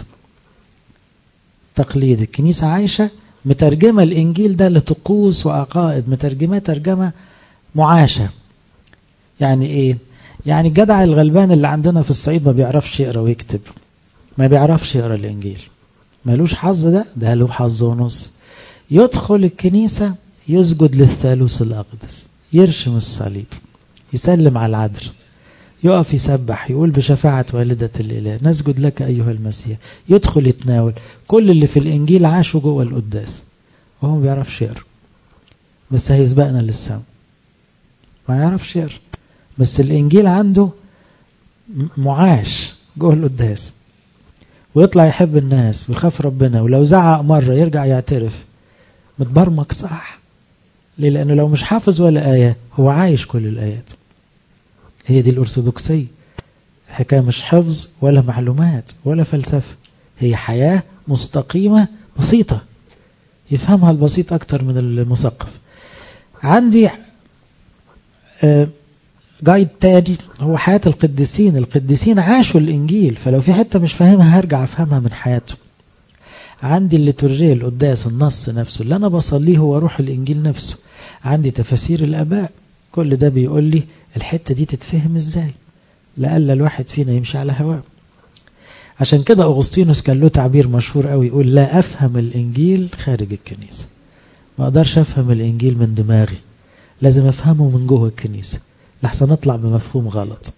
Speaker 1: تقليد الكنيسة عايشة مترجمة الإنجيل ده لطقوس وعقائد، مترجمة ترجمة معاشة. يعني إيه؟ يعني الجدع الغلبان اللي عندنا في الصعيد ما بيعرفش يقرأ ويكتب، ما بيعرفش يقرأ الإنجيل، مالوش حظ، ده له حظ ونص. يدخل الكنيسة يسجد للثالوث الأقدس، يرشم الصليب، يسلم على العذر، يقف يسبح، يقول بشفاعة والدة الإله نسجد لك أيها المسيح، يدخل يتناول. كل اللي في الإنجيل عاشوا جوه القداس وهو ما بيعرفش يقرأ، بس هيسبقنا للسماء. ما يعرفش يقرأ، بس الإنجيل عنده معاش جوه القداس، ويطلع يحب الناس ويخاف ربنا، ولو زعق مرة يرجع يعترف، متبرمج صح. ليه؟ لأنه لو مش حافظ ولا آية هو عايش كل الآيات. هي دي الأرثوذكسية. الحكاية مش حفظ ولا معلومات ولا فلسفة، هي حياة مستقيمة بسيطة يفهمها البسيط أكتر من المثقف. عندي جايد تاني هو حياة القديسين. القديسين عاشوا الإنجيل، فلو في حتة مش فاهمها هرجع أفهمها من حياته. عندي الليتورجية القداس، النص نفسه اللي أنا بصليه هو روح الإنجيل نفسه. عندي تفاسير الآباء، كل ده بيقول لي الحتة دي تتفهم إزاي، لألا الواحد فينا يمشي على هواه. عشان كده أغسطينوس كان له تعبير مشهور قوي، يقول لا أفهم الإنجيل خارج الكنيسة. ما أقدرش أفهم الإنجيل من دماغي، لازم أفهمه من جوه الكنيسة لحسن أطلع بمفهوم غلط.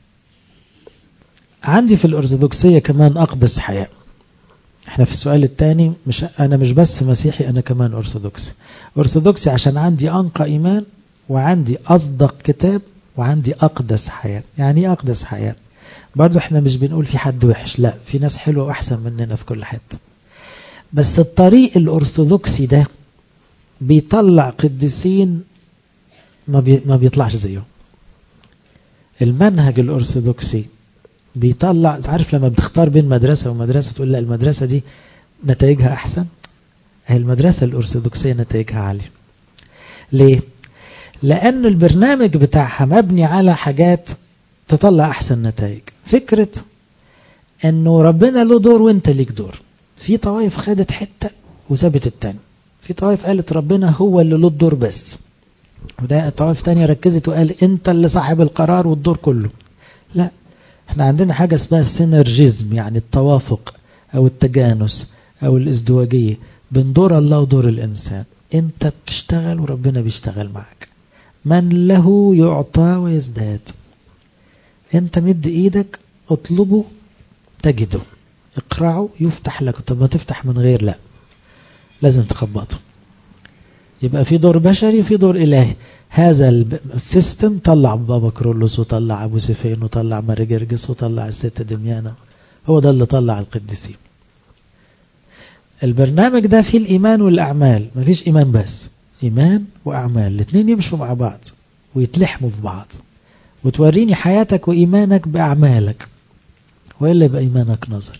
Speaker 1: عندي في الأرثوذكسية كمان أقدس حياة. احنا في السؤال الثاني أنا مش بس مسيحي، أنا كمان أرثوذكسي عشان عندي أنقى إيمان، وعندي أصدق كتاب، وعندي أقدس حياة. يعني إيه أقدس حياة؟ برضو احنا مش بنقول في حد وحش، لا، في ناس حلوة وأحسن مننا في كل حتة، بس الطريق الأرثوذكسي ده بيطلع قديسين ما بيطلعش زيهم. المنهج الأرثوذكسي بيطلع، عارف لما بتختار بين مدرسة ومدرسة تقول لا المدرسة دي نتائجها أحسن، هي المدرسة الأرثوذكسية نتائجها عالية. ليه؟ لأن البرنامج بتاعها مبني على حاجات تطلع أحسن نتائج. فكرة أنه ربنا له دور وانت ليك دور. في طوائف خدت حتة وسابت التاني، في طوائف قالت ربنا هو اللي له الدور بس، وده طوائف تانية ركزت وقال انت اللي صاحب القرار والدور كله. لا، احنا عندنا حاجة اسمها السينرجيزم، يعني التوافق أو التجانس أو الازدواجية بين دور الله ودور الإنسان. انت بتشتغل وربنا بيشتغل معك. من له يعطى ويزداد. انت مد ايدك، اطلبه تجده، اقرعه يفتح لك. طب ما تفتح من غير، لا، لازم تخبطه. يبقى في دور بشري وفي دور إلهي. هذا السيستم طلع بابا كرولوس، وطلع أبو سفين، وطلع ماري جرجس، وطلع الست دميانة. هو ده اللي طلع القديسين. البرنامج ده فيه الإيمان والأعمال، مفيش إيمان بس، إيمان وأعمال، الاثنين يمشوا مع بعض ويتلحموا في بعض، وتوريني حياتك وإيمانك بأعمالك، وإلا يبقى إيمانك نظر.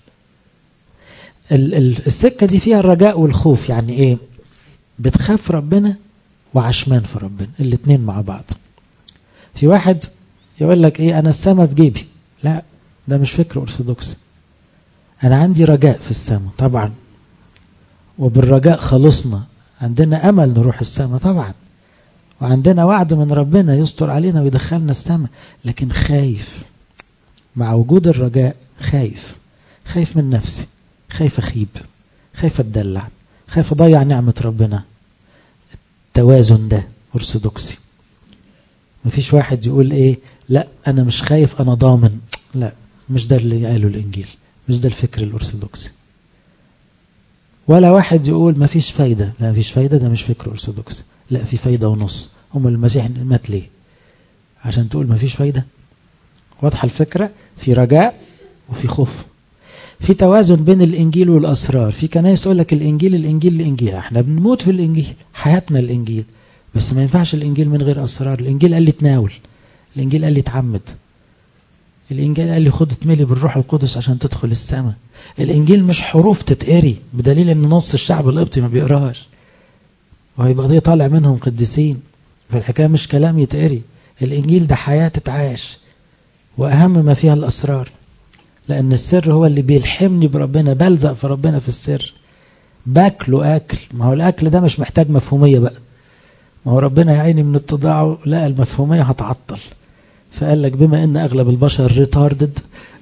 Speaker 1: السكة دي فيها الرجاء والخوف. يعني إيه؟ بتخاف ربنا وعشمان في ربنا، الاثنين مع بعض. في واحد يقول لك ايه، انا السماء في جيبي. لا، ده مش فكر أرثوذكسي. انا عندي رجاء في السماء طبعا، وبالرجاء خلصنا، عندنا امل نروح السماء طبعا، وعندنا وعد من ربنا يستر علينا ويدخلنا السماء، لكن خايف مع وجود الرجاء. خايف من نفسي، خايف اخيب، خايف اتدلع، خايف اضيع نعمة ربنا. التوازن ده أرثوذكسي. مفيش واحد يقول ايه، لا انا مش خايف انا ضامن. لا، مش ده اللي قاله الانجيل، مش ده الفكر الأرثوذكسي. ولا واحد يقول مفيش فايدة. لا، مفيش فايدة، ده مش فكر أرثوذكسي. لا، في فايدة ونص. المسيح مات ليه؟ عشان تقول مفيش فايدة؟ واضحة الفكرة؟ في رجاء وفي خوف. في توازن بين الإنجيل والأسرار. في كنايس تقول لك الإنجيل احنا بنموت في الإنجيل، حياتنا الإنجيل، بس ما ينفعش الإنجيل من غير أسرار. الإنجيل قال لي تناول، الإنجيل قال لي تعمد، الإنجيل قال لي خد تملي بالروح القدس عشان تدخل السماء. الإنجيل مش حروف تتقري، بدليل ان نص الشعب القبطي ما بيقراهاش وهيبقى دي طالع منهم قديسين. فالحكاية مش كلام يتقري، الإنجيل ده حياة تتعاش، وأهم ما فيها الأسرار، لأن السر هو اللي بيلحمني بربنا، بلزق في ربنا في السر، باكله أكل. ما هو الأكل ده مش محتاج مفهومية بقى، ما هو ربنا يعيني من اتضاعه لا المفهومية هتعطل، فقال لك بما ان اغلب البشر ريتاردد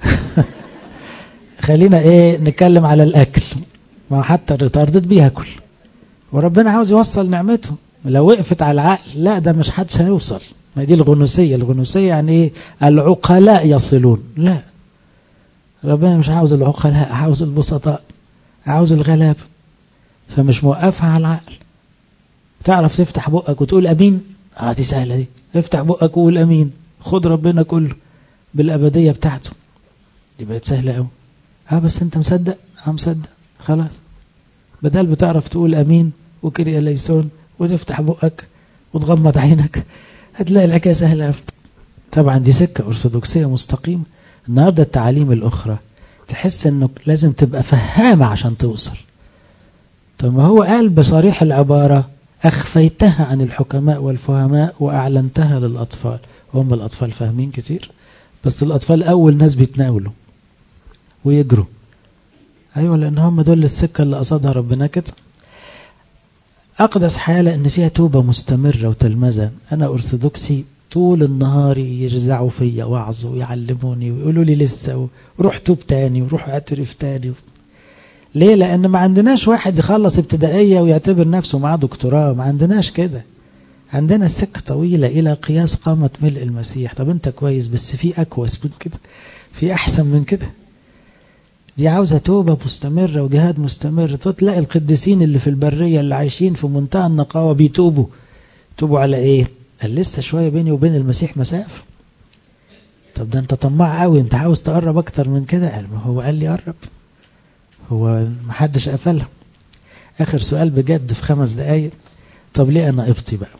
Speaker 1: خلينا نتكلم على الاكل. ما حتى الريتاردد بياكل، وربنا عاوز يوصل نعمته. لو وقفت على العقل لا ده مش حدش هيوصل. ما دي الغنوسية يعني العقلاء يصلون، لا ربنا مش عاوز العقلاء، عاوز البسطاء، عاوز الغلاب، فمش موقفها على العقل. تعرف تفتح بقك وتقول امين؟ دي سهلة دي، افتح بقك وقول امين، خد ربنا كله بالأبدية بتاعته، دي بقت سهلة قوي. بس انت مصدق؟ مصدق خلاص. بدل بتعرف تقول امين وكريا ليسون وتفتح بقك وتغمض عينك، هتلاقي الحكاية سهلة قوي. طبعا دي سكة أرثوذكسية مستقيمة. النهاردة التعاليم الأخرى تحس انه لازم تبقى فهامة عشان توصل. طب ما هو قال بصريح العبارة أخفيتها عن الحكماء والفهماء وأعلنتها للأطفال. هم الأطفال فاهمين كتير، بس الأطفال أول ناس بيتناولوا ويجروا. أيوة، لأن هم دول السكة اللي قصدها ربنا كده. أقدس حياة لأن فيها توبة مستمرة وتلمذة. أنا أرثوذكسي طول النهار يرزعوا فيا وعظ ويعلموني ويقولوا لي لسه وروح توب تاني وروح اعترف تاني. ليه؟ لأن ما عندناش واحد يخلص ابتدائية ويعتبر نفسه معاه دكتوراه، ما عندناش كده. عندنا السكة طويلة إلى قياس قامة ملء المسيح. طب أنت كويس، بس في أكوس من كده، في أحسن من كده. دي عاوزة توبة مستمرة وجهاد مستمر. تلاقي القديسين اللي في البرية اللي عايشين في منتهى النقاوة بيتوبوا. توبوا على إيه؟ قال لسه شوية بيني وبين المسيح مسافة. طب ده أنت طماع قوي، أنت عاوز تقرب أكتر من كده. قال ما هو قال لي قرب، هو محدش قفلها. آخر سؤال بجد في 5 دقايق. طب ليه أنا قبطي بقى؟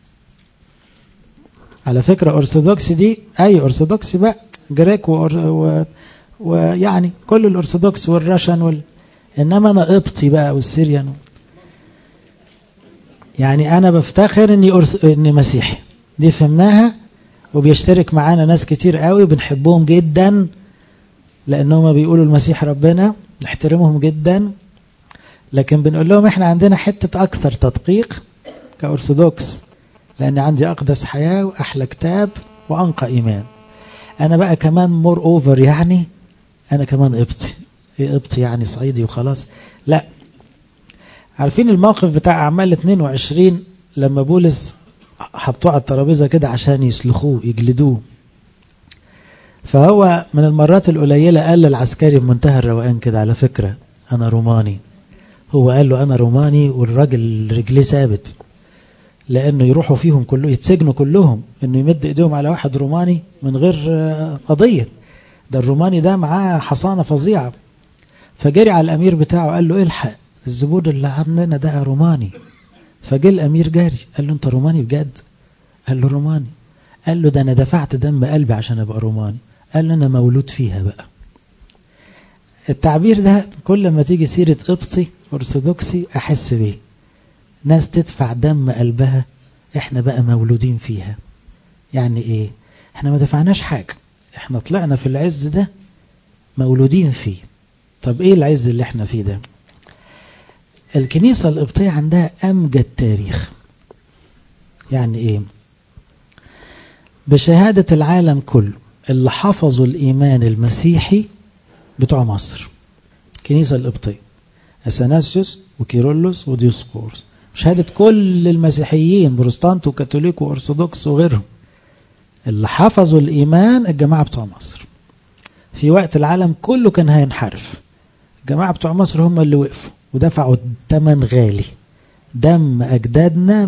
Speaker 1: على فكرة أرثوذكسي دي أي أرثوذكسي بقى، جريك ويعني كل الأرثوذكس والرشن إنما أنا قبطي بقى والسيريان. يعني أنا بفتخر إني مسيحي، دي فهمناها، وبيشترك معانا ناس كتير قوي بنحبهم جدا لأنهم بيقولوا المسيح ربنا، نحترمهم جدا. لكن بنقول لهم إحنا عندنا حتة أكثر تدقيق كأرثوذكس، لأن عندي أقدس حياة وأحلى كتاب وأنقى إيمان. أنا بقى كمان مور أوفر، يعني أنا كمان قبطي. إيه قبطي يعني صعيدي وخلاص؟ لا. عارفين الموقف بتاع أعمال 22 لما بولس حطوه على الترابيزة كده عشان يسلخوه يجلدوه، فهو من المرات القليلة قال للعسكري بمنتهى الروقان كده على فكرة أنا روماني. هو قال له أنا روماني، والراجل رجليه ثابت، لأنه يروحوا فيهم كله يتسجنوا كلهم، إنه يمد إيديهم على واحد روماني من غير قضية. ده الروماني ده معاه حصانة فظيعة. فجري على الأمير بتاعه قال له الحق الزبون اللي عندنا ده روماني. فجاء الأمير جاري قال له أنت روماني بجد؟ قال له روماني. قال له ده أنا دفعت دم قلبي عشان أبقى روماني. قال له أنا مولود فيها بقى. التعبير ده كل ما تيجي سيرة قبطي أرثوذكسي أحس بيه. ناس تدفع دم قلبها، احنا بقى مولودين فيها. يعني ايه؟ احنا ما دفعناش حاجة، احنا طلعنا في العز ده مولودين فيه. طب ايه العز اللي احنا فيه ده؟ الكنيسة القبطية عندها أمجد تاريخ. يعني ايه؟ بشهادة العالم كله اللي حفظوا الإيمان المسيحي بتوع مصر الكنيسة القبطية، أثناسيوس وكيرلس وديوسقورس، شهادة كل المسيحيين بروتستانت وكاثوليك وأرثوذكس وغيرهم اللي حفظوا الإيمان. الجماعة بتوع مصر في وقت العالم كله كان هينحرف، الجماعة بتوع مصر هم اللي وقفوا ودفعوا ثمن غالي، دم أجدادنا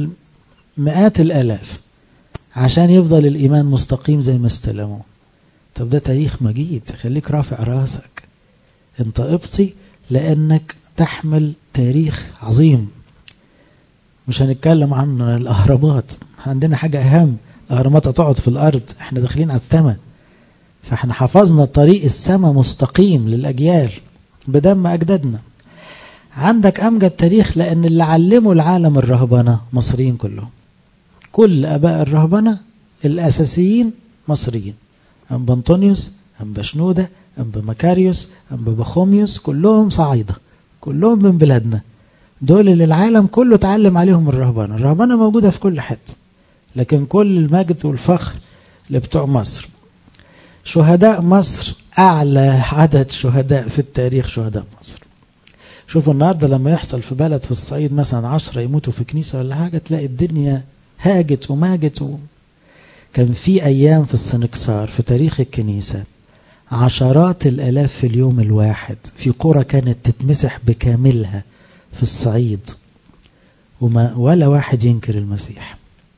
Speaker 1: بالمئات الآلاف عشان يفضل الإيمان مستقيم زي ما استلموه. طب ده تاريخ مجيد، خليك رافع راسك، انت قبطي لانك تحمل تاريخ عظيم. مش هنتكلم عن الاهرامات، عندنا حاجة اهم، الاهرامات هتقعد في الارض، احنا داخلين على السماء، فاحنا حفظنا طريق السماء مستقيم للاجيال بدم اجدادنا. عندك امجد تاريخ لان اللي علموا العالم الرهبنة مصريين كلهم، كل اباء الرهبنة الاساسيين مصريين، أنبا أنطونيوس، أنبا شنودة، أنبا مكاريوس، أنبا بخوميوس، كلهم صعيدة، كلهم من بلادنا، دول اللي العالم كله تعلم عليهم الرهبنة. الرهبنة موجودة في كل حتة، لكن كل المجد والفخر لبتوع مصر. شهداء مصر أعلى عدد شهداء في التاريخ شهداء مصر. شوفوا النهاردة لما يحصل في بلد في الصعيد مثلا 10 يموتوا في كنيسة ولا حاجة، تلاقي الدنيا هاجت وماجت كان في أيام في السنكسار في تاريخ الكنيسة عشرات الآلاف في اليوم الواحد، في قرى كانت تتمسح بكاملها في الصعيد ولا واحد ينكر المسيح.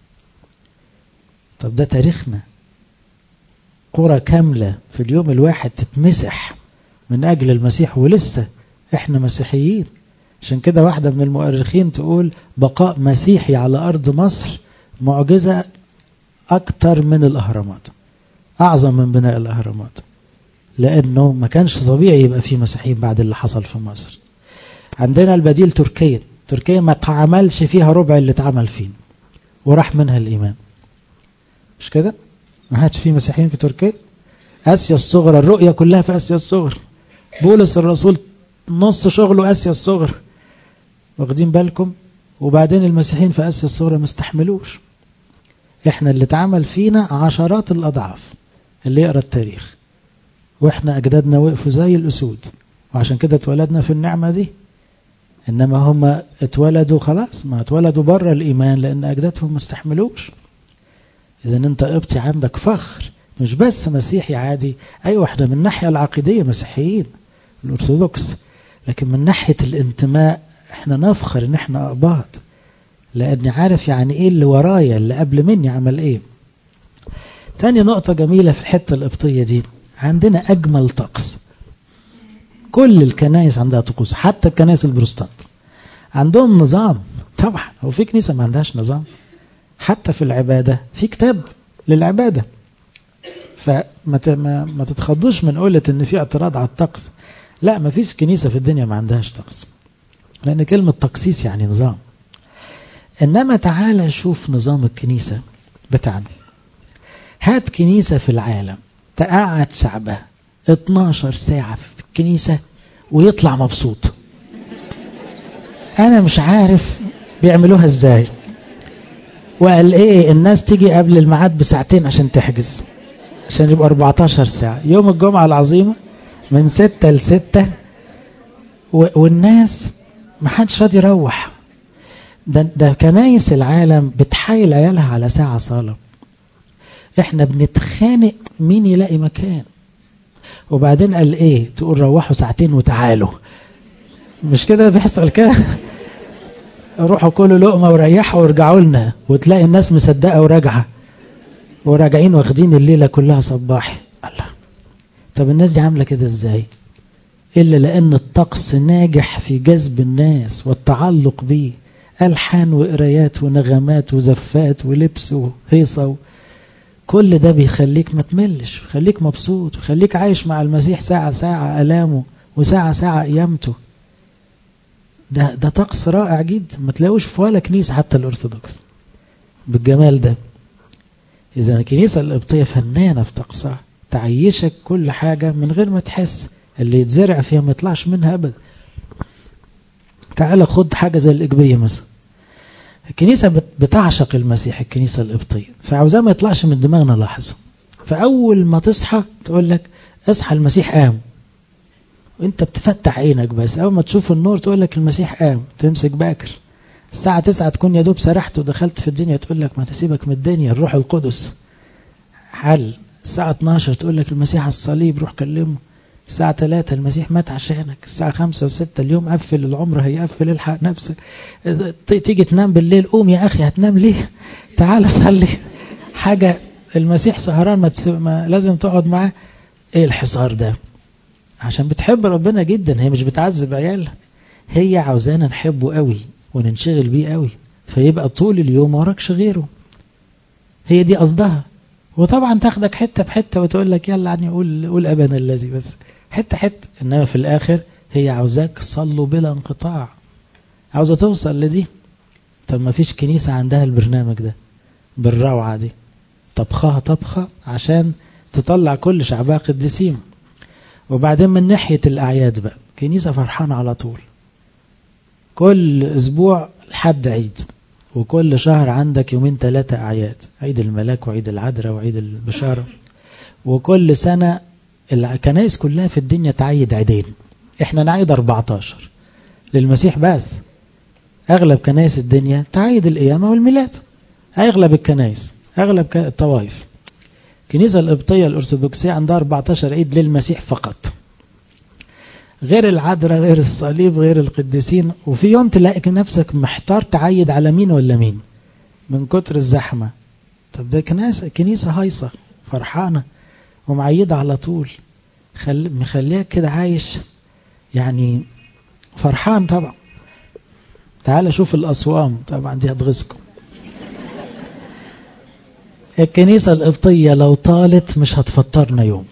Speaker 1: طب ده تاريخنا، قرى كاملة في اليوم الواحد تتمسح من أجل المسيح، ولسه احنا مسيحيين. عشان كده واحدة من المؤرخين تقول بقاء مسيحي على أرض مصر معجزة أكتر من الأهرامات، أعظم من بناء الأهرامات، لأنه ما كانش طبيعي يبقى فيه مسيحيين بعد اللي حصل في مصر. عندنا البديل تركيا، تركيا ما تعملش فيها ربع اللي اتعمل فيه وراح منها الإيمان، مش كده؟ ما هاتش فيه مسيحيين في تركيا. آسيا الصغرى، الرؤية كلها في آسيا الصغرى، بولس الرسول نص شغله آسيا الصغرى، واخدين بالكم؟ وبعدين المسيحيين في آسيا الصغرى ما استحملوش. احنا اللي اتعمل فينا عشرات الأضعاف، اللي يقرأ التاريخ، واحنا أجدادنا وقفوا زي الأسود، وعشان كده اتولدنا في النعمة دي. إنما هم اتولدوا خلاص، ما اتولدوا بره الإيمان لأن أجدادهم ما استحملوش. إذا أنت قبطي عندك فخر، مش بس مسيحي عادي، أيوة احنا من الناحية العقيدية مسيحيين الأرثوذكس، لكن من ناحية الانتماء احنا نفخر ان احنا أقباط، لأني عارف يعني ايه اللي ورايا، اللي قبل مني عمل ايه. تاني نقطة جميلة في الحتة القبطية دي، عندنا أجمل طقس. كل الكنائس عندها طقوس، حتى الكنائس البروتستانت عندهم نظام. طبعا هو في كنيسة ما عندهاش نظام؟ حتى في العبادة في كتاب للعبادة، فما تتخضوش من قولة ان في اعتراض على الطقس. لا، ما فيش كنيسة في الدنيا ما عندهاش طقس، لأن كلمة تقسيس يعني نظام. إنما تعالى شوف نظام الكنيسة بتاعنا. هات كنيسة في العالم تقعد شعبها 12 ساعة في الكنيسة ويطلع مبسوط. أنا مش عارف بيعملوها إزاي. وقال إيه، الناس تيجي قبل الميعاد بساعتين عشان تحجز، عشان يبقى 14 ساعة يوم الجمعة العظيمة من 6 ل6، والناس ما حدش راضي يروح. ده كنايس العالم بتحايل عيالها على ساعة صلاة، احنا بنتخانق مين يلاقي مكان. وبعدين قال ايه، تقول روحوا ساعتين وتعالوا. مش كده بيحصل كده؟ روحوا كلوا لقمة وريحوا وارجعوا لنا، وتلاقي الناس مصدقة وراجعة، وراجعين واخدين الليلة كلها صباحي. الله، طب الناس دي عاملة كده ازاي؟ إلا لأن الطقس ناجح في جذب الناس والتعلق به، ألحان وقرايات ونغمات وزفات ولبس وهيصة، كل ده بيخليك ما تملش، وخليك مبسوط، وخليك عايش مع المسيح ساعة ساعة ألامه وساعة ساعة قيامته. ده طقس رائع جدا، ما تلاقوش في ولا كنيسة حتى الأرثوذكس بالجمال ده. إذا الكنيسة القبطية فنانة في طقسها، تعيشك كل حاجة من غير ما تحس، اللي يتزرع فيها ما يطلعش منها أبدا. تعال خد حاجة زي الإقبية مثلا، الكنيسة بتعشق المسيح، الكنيسة القبطية، فعاوزاه ما يطلعش من دماغنا لحظة. فأول ما تصحى تقول لك اصحى المسيح قام، وانت بتفتح عينك بس أول ما تشوف النور تقول لك المسيح قام، تمسك باكر. الساعة 9 تكون يا دوب سرحت ودخلت في الدنيا، تقول لك ما تسيبك من الدنيا، الروح القدس حل. الساعة 12 تقول لك المسيح على الصليب، روح كلمه. الساعة 3 المسيح مات عشانك. الساعة 5 و6 اليوم قفل، العمر هيقفل، الحق نفسك. تيجي تنام بالليل، قوم يا أخي، هتنام ليه؟ تعال صلي. حاجة المسيح سهران ما لازم تقعد معاه. ايه الحصار ده؟ عشان بتحب ربنا جدا، هي مش بتعذب عيالها، هي عاوزانا نحبه قوي وننشغل بيه قوي، فيبقى طول اليوم وراكش غيره. هي دي قصدها. وطبعا تاخدك حتة بحتة وتقول لك يلا عني قول أبانا الذي، بس حتة حتة. إنما في الآخر هي عاوزاك صلوا بلا انقطاع، عاوزة توصل لدي. طب ما فيش كنيسة عندها البرنامج ده بالروعة دي، طبخها طبخة عشان تطلع كل شعبها قديسين. وبعدين من ناحية الأعياد بقى، كنيسة فرحانة على طول، كل أسبوع لحد عيد، وكل شهر عندك 2-3 أعياد، عيد الملاك وعيد العذراء وعيد البشارة. وكل سنة الكنائس كلها في الدنيا تعيد عيدين، احنا نعيد 14 للمسيح بس. أغلب كنائس الدنيا تعيد القيامة والميلاد، أغلب الكنائس، أغلب الطوائف. الكنيسة القبطية الأرثوذكسية عندها 14 عيد للمسيح فقط، غير العذراء غير الصليب غير القديسين. وفي يوم تلاقي نفسك محتار تعيد على مين ولا مين من كتر الزحمة. طب ده كنيسة هايصة فرحانة ومعيدة على طول، مخليك كده عايش يعني فرحان. طبعا تعال شوف الأصوام، طبعا دي هتغزكم. الكنيسة القبطية لو طالت مش هتفطرنا يوم،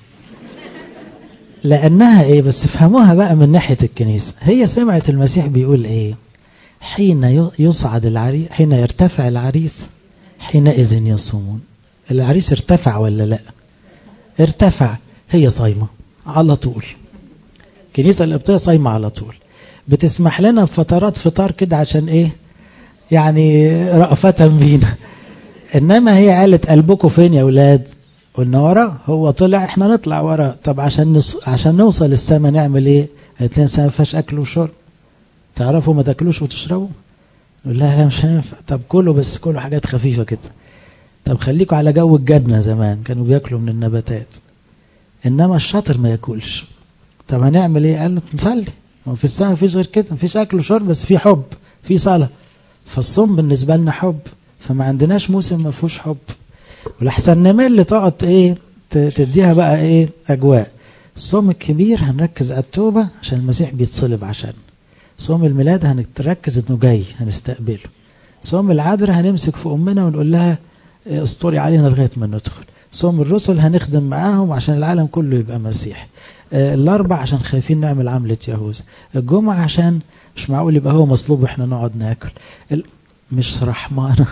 Speaker 1: لأنها إيه؟ بس فهموها بقى من ناحية الكنيسة. هي سمعت المسيح بيقول إيه؟ حين يصعد العريس، حين يرتفع العريس حينئذ يصومون. العريس ارتفع ولا لا؟ ارتفع، هي صايمة على طول. الكنيسة القبطية صايمة على طول، بتسمح لنا بفترات فطار كده عشان إيه؟ يعني رأفة بينا. إنما هي قالت قلبكم فين يا أولاد؟ قلنا وراه، هو طلع احنا نطلع وراه. طب عشان نوصل السماء نعمل ايه؟ قالت لنا السماء ما فيهاش اكل وشرب، تعرفوا ما تاكلوش وتشربوا. نقول لها لا مش هينفع. طب كلوا، بس كلوا حاجات خفيفة كده. طب خليكوا على جو الجنة، زمان كانوا بياكلوا من النباتات، انما الشاطر ما ياكلش. طب هنعمل ايه؟ قال له نصلي، في السماء مفيش غير كده، مفيش اكل وشرب بس في حب، في صلاة. فالصوم بالنسبة لنا حب، فما عندناش موسم ما فيهوش حب. ولحسن نمل تقعد ايه تديها بقى ايه اجواء. الصوم الكبير هنركز على التوبة عشان المسيح بيتصلب عشان. صوم الميلاد هنركز انه جاي هنستقبله. صوم العذراء هنمسك في امنا ونقول لها اسطوري علينا لغاية ما ندخل. صوم الرسل هنخدم معاهم عشان العالم كله يبقى مسيح. الاربع عشان خايفين نعمل عملة يهوذا. الجمعة عشان مش معقول يبقى هو مصلوب واحنا نقعد ناكل. مش رحمانة.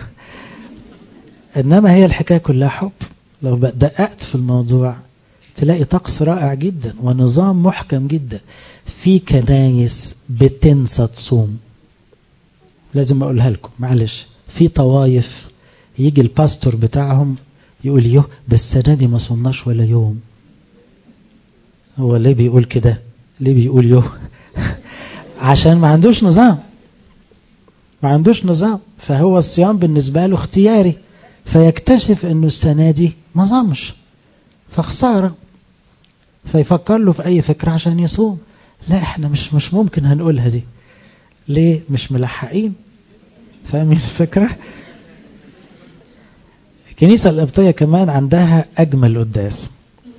Speaker 1: إنما هي الحكاية كلها حب. لو دققت في الموضوع تلاقي طقس رائع جدا ونظام محكم جدا. في كنايس بتنسى تصوم، لازم أقولها لكم معلش. في طوايف يجي الباستور بتاعهم يقول يوه ده السنة دي ما صمناش ولا يوم. هو ليه بيقول كده؟ ليه بيقول يوه؟ عشان ما عندوش نظام، ما عندوش نظام. فهو الصيام بالنسبة له اختياري، فيكتشف انه السنة دي ما صامش فخسارة، فيفكر له في اي فكرة عشان يصوم. لا احنا مش ممكن هنقولها دي. ليه؟ مش ملحقين. فاهمين الفكرة؟ الكنيسة القبطية كمان عندها اجمل قداس.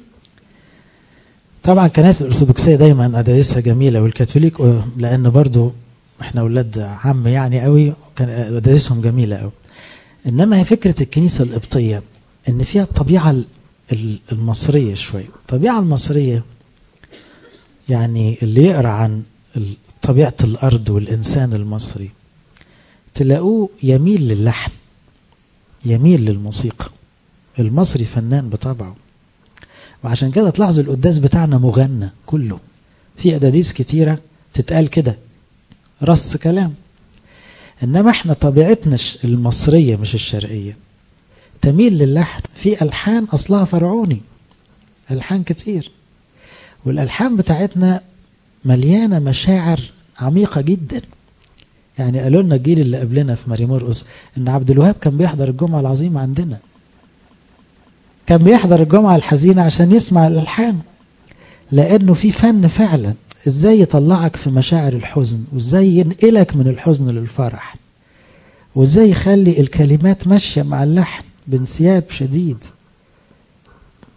Speaker 1: طبعا كنائس الارثوذكسية دايما قداسها جميلة، والكاثوليك لان برضو احنا اولاد عم يعني قوي كان قداسهم جميلة قوي. إنما هي فكرة الكنيسة القبطية إن فيها الطبيعة المصرية شوية. الطبيعة المصرية يعني اللي يقرأ عن طبيعة الأرض والإنسان المصري تلاقوه يميل للحن، يميل للموسيقى. المصري فنان بطبعه، وعشان كده تلاحظوا القداس بتاعنا مغنى كله، في أداديس كتيرة تتقال كده رص كلام. إنما احنا طبيعتنا المصرية مش الشرقية تميل للحن. في ألحان أصلها فرعوني، ألحان كتير، والألحان بتاعتنا مليانة مشاعر عميقة جدا. يعني قالوا لنا الجيل اللي قبلنا في ماري مرقس إن عبد الوهاب كان بيحضر الجمعة العظيمة عندنا، كان بيحضر الجمعة الحزينة عشان يسمع الألحان، لأنه في فن فعلا إزاي يطلعك في مشاعر الحزن، وإزاي ينقلك من الحزن للفرح، وإزاي يخلي الكلمات ماشية مع اللحن بانسياب شديد.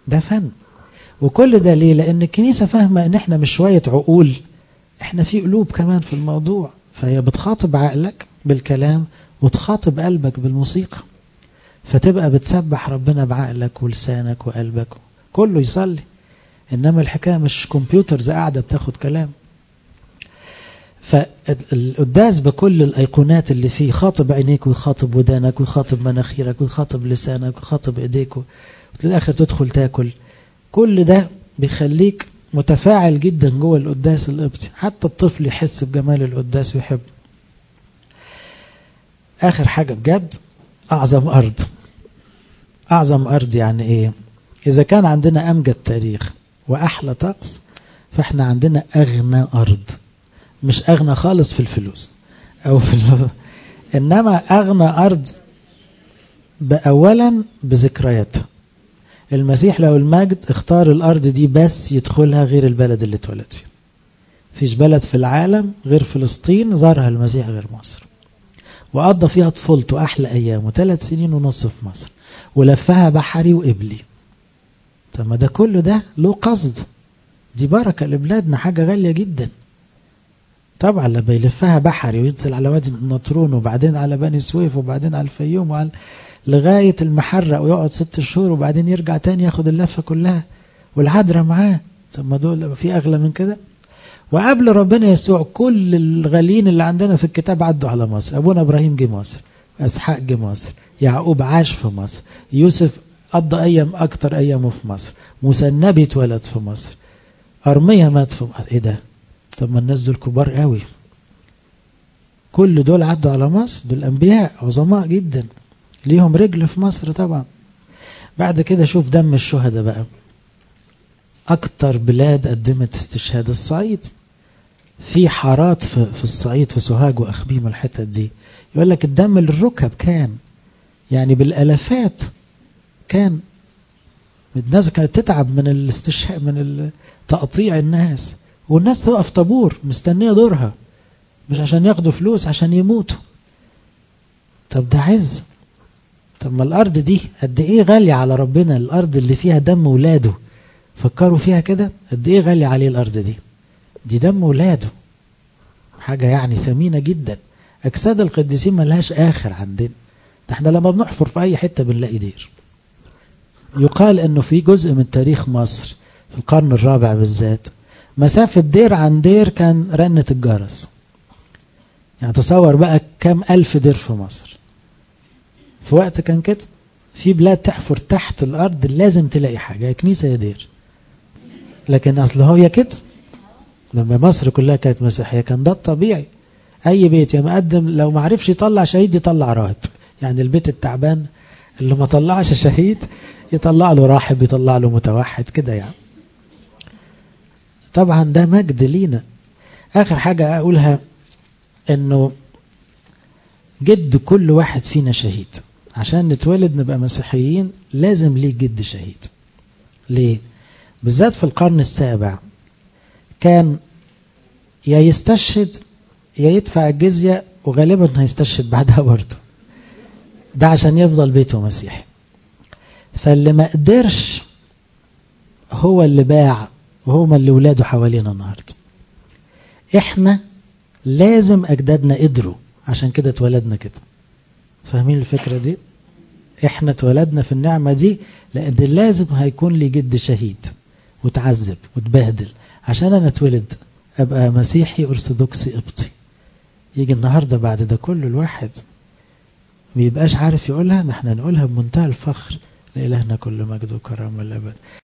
Speaker 1: ده فن. وكل ده ليه؟ لأن الكنيسة فاهمة ان احنا مش شوية عقول، احنا في قلوب كمان في الموضوع. فهي بتخاطب عقلك بالكلام وتخاطب قلبك بالموسيقى، فتبقى بتسبح ربنا بعقلك ولسانك وقلبك كله يصلي. إنما الحكاية مش كمبيوترز قاعدة بتاخد كلام. فالقداس بكل الأيقونات اللي فيه، خاطب عينيك ويخاطب ودانك ويخاطب مناخيرك ويخاطب لسانك ويخاطب إيديك، وفي الآخر تدخل تاكل. كل ده بيخليك متفاعل جدا جوه القداس القبطي، حتى الطفل يحس بجمال القداس ويحب. آخر حاجة بجد، أعظم أرض. أعظم أرض يعني إيه؟ إذا كان عندنا أمجد تاريخ وأحلى طقس، فإحنا عندنا أغنى أرض. مش أغنى خالص في الفلوس أو إنما أغنى أرض أولا بذكريات. المسيح له المجد اختار الأرض دي بس يدخلها غير البلد اللي اتولد فيه. فيش بلد في العالم غير فلسطين زارها المسيح غير مصر، وقضى فيها طفولته أحلى أيامه 3 سنين ونص في مصر، ولفها بحري وقبلي. طب ما ده كله ده له قصد، دي بركة لبلادنا، حاجة غالية جدا. طبعا لما يلفها بحري وينزل على وادي النطرون وبعدين على بني سويف وبعدين على الفيوم لغاية المحرق ويقعد 6 شهور وبعدين يرجع تاني ياخد اللفة كلها والعذراء معاه. طب ما دول في أغلى من كده؟ وقبل ربنا يسوع كل الغاليين اللي عندنا في الكتاب عدوا على مصر. أبونا إبراهيم جه مصر، إسحاق جه مصر، يعقوب عاش في مصر، يوسف قضى أيام أكتر أيامه في مصر، موسى النبي اتولد في مصر، أرميا مات في مصر. إيه ده؟ طب ما الناس دول كبار قوي، كل دول عدوا على مصر، دول أنبياء عظماء جدا ليهم رجل في مصر طبعا. بعد كده شوف دم الشهداء بقى. أكتر بلاد قدمت استشهاد الصعيد، في حارات في الصعيد في سوهاج وأخبيم والحتت دي، يقول لك الدم للركب كان يعني بالألفات. كان الناس كانت تتعب من الاستشهاد، من تقطيع الناس، والناس تقف طابور مستنية دورها، مش عشان ياخدوا فلوس، عشان يموتوا. طب ده عز. طب ما الأرض دي قد إيه غالية على ربنا، الأرض اللي فيها دم ولاده. فكروا فيها كده، قد إيه غالية عليه الأرض دي. دي دم ولاده، حاجة يعني ثمينة جدا. أجساد القديسين ملهاش آخر عندنا. احنا لما بنحفر في أي حتة بنلاقي دير. يقال أنه في جزء من تاريخ مصر في القرن الرابع بالذات، مسافة دير عن دير كان رنة الجرس. يعني تصور بقى كم ألف دير في مصر في وقت كان كده. في بلاد تحفر تحت الأرض لازم تلاقي حاجة، يا كنيسة يا دير. لكن أصله هو كده، لما مصر كلها كانت مسيحية كان ده الطبيعي. أي بيت يا مقدم لو ما عرفش يطلع شهيد يطلع راهب. يعني البيت التعبان اللي ما طلعش شهيد يطلع له راحب، يطلع له متوحد كده يعني. طبعا ده مجد لينا. آخر حاجة أقولها أنه جد كل واحد فينا شهيد. عشان نتولد نبقى مسيحيين لازم ليه جد شهيد. ليه؟ بالذات في القرن السابع كان يا يستشهد يا يدفع الجزية، وغالبا هيستشهد بعدها برضه. ده عشان يفضل بيته مسيحي. فاللي ما قدرش هو اللي باع، وهما اللي ولاده حوالينا النهاردة. احنا لازم أجدادنا قدروا، عشان كده اتولدنا كده. فاهمين الفكرة دي؟ احنا اتولدنا في النعمة دي لأن لازم هيكون لي جد شهيد وتعذب وتبهدل عشان أنا اتولد أبقى مسيحي أرثوذكسي قبطي. يجي النهاردة بعد ده كله الواحد ميبقاش عارف يقولها. نحن نقولها بمنتهى الفخر. لإلهنا كل مجد وكرم والأبد.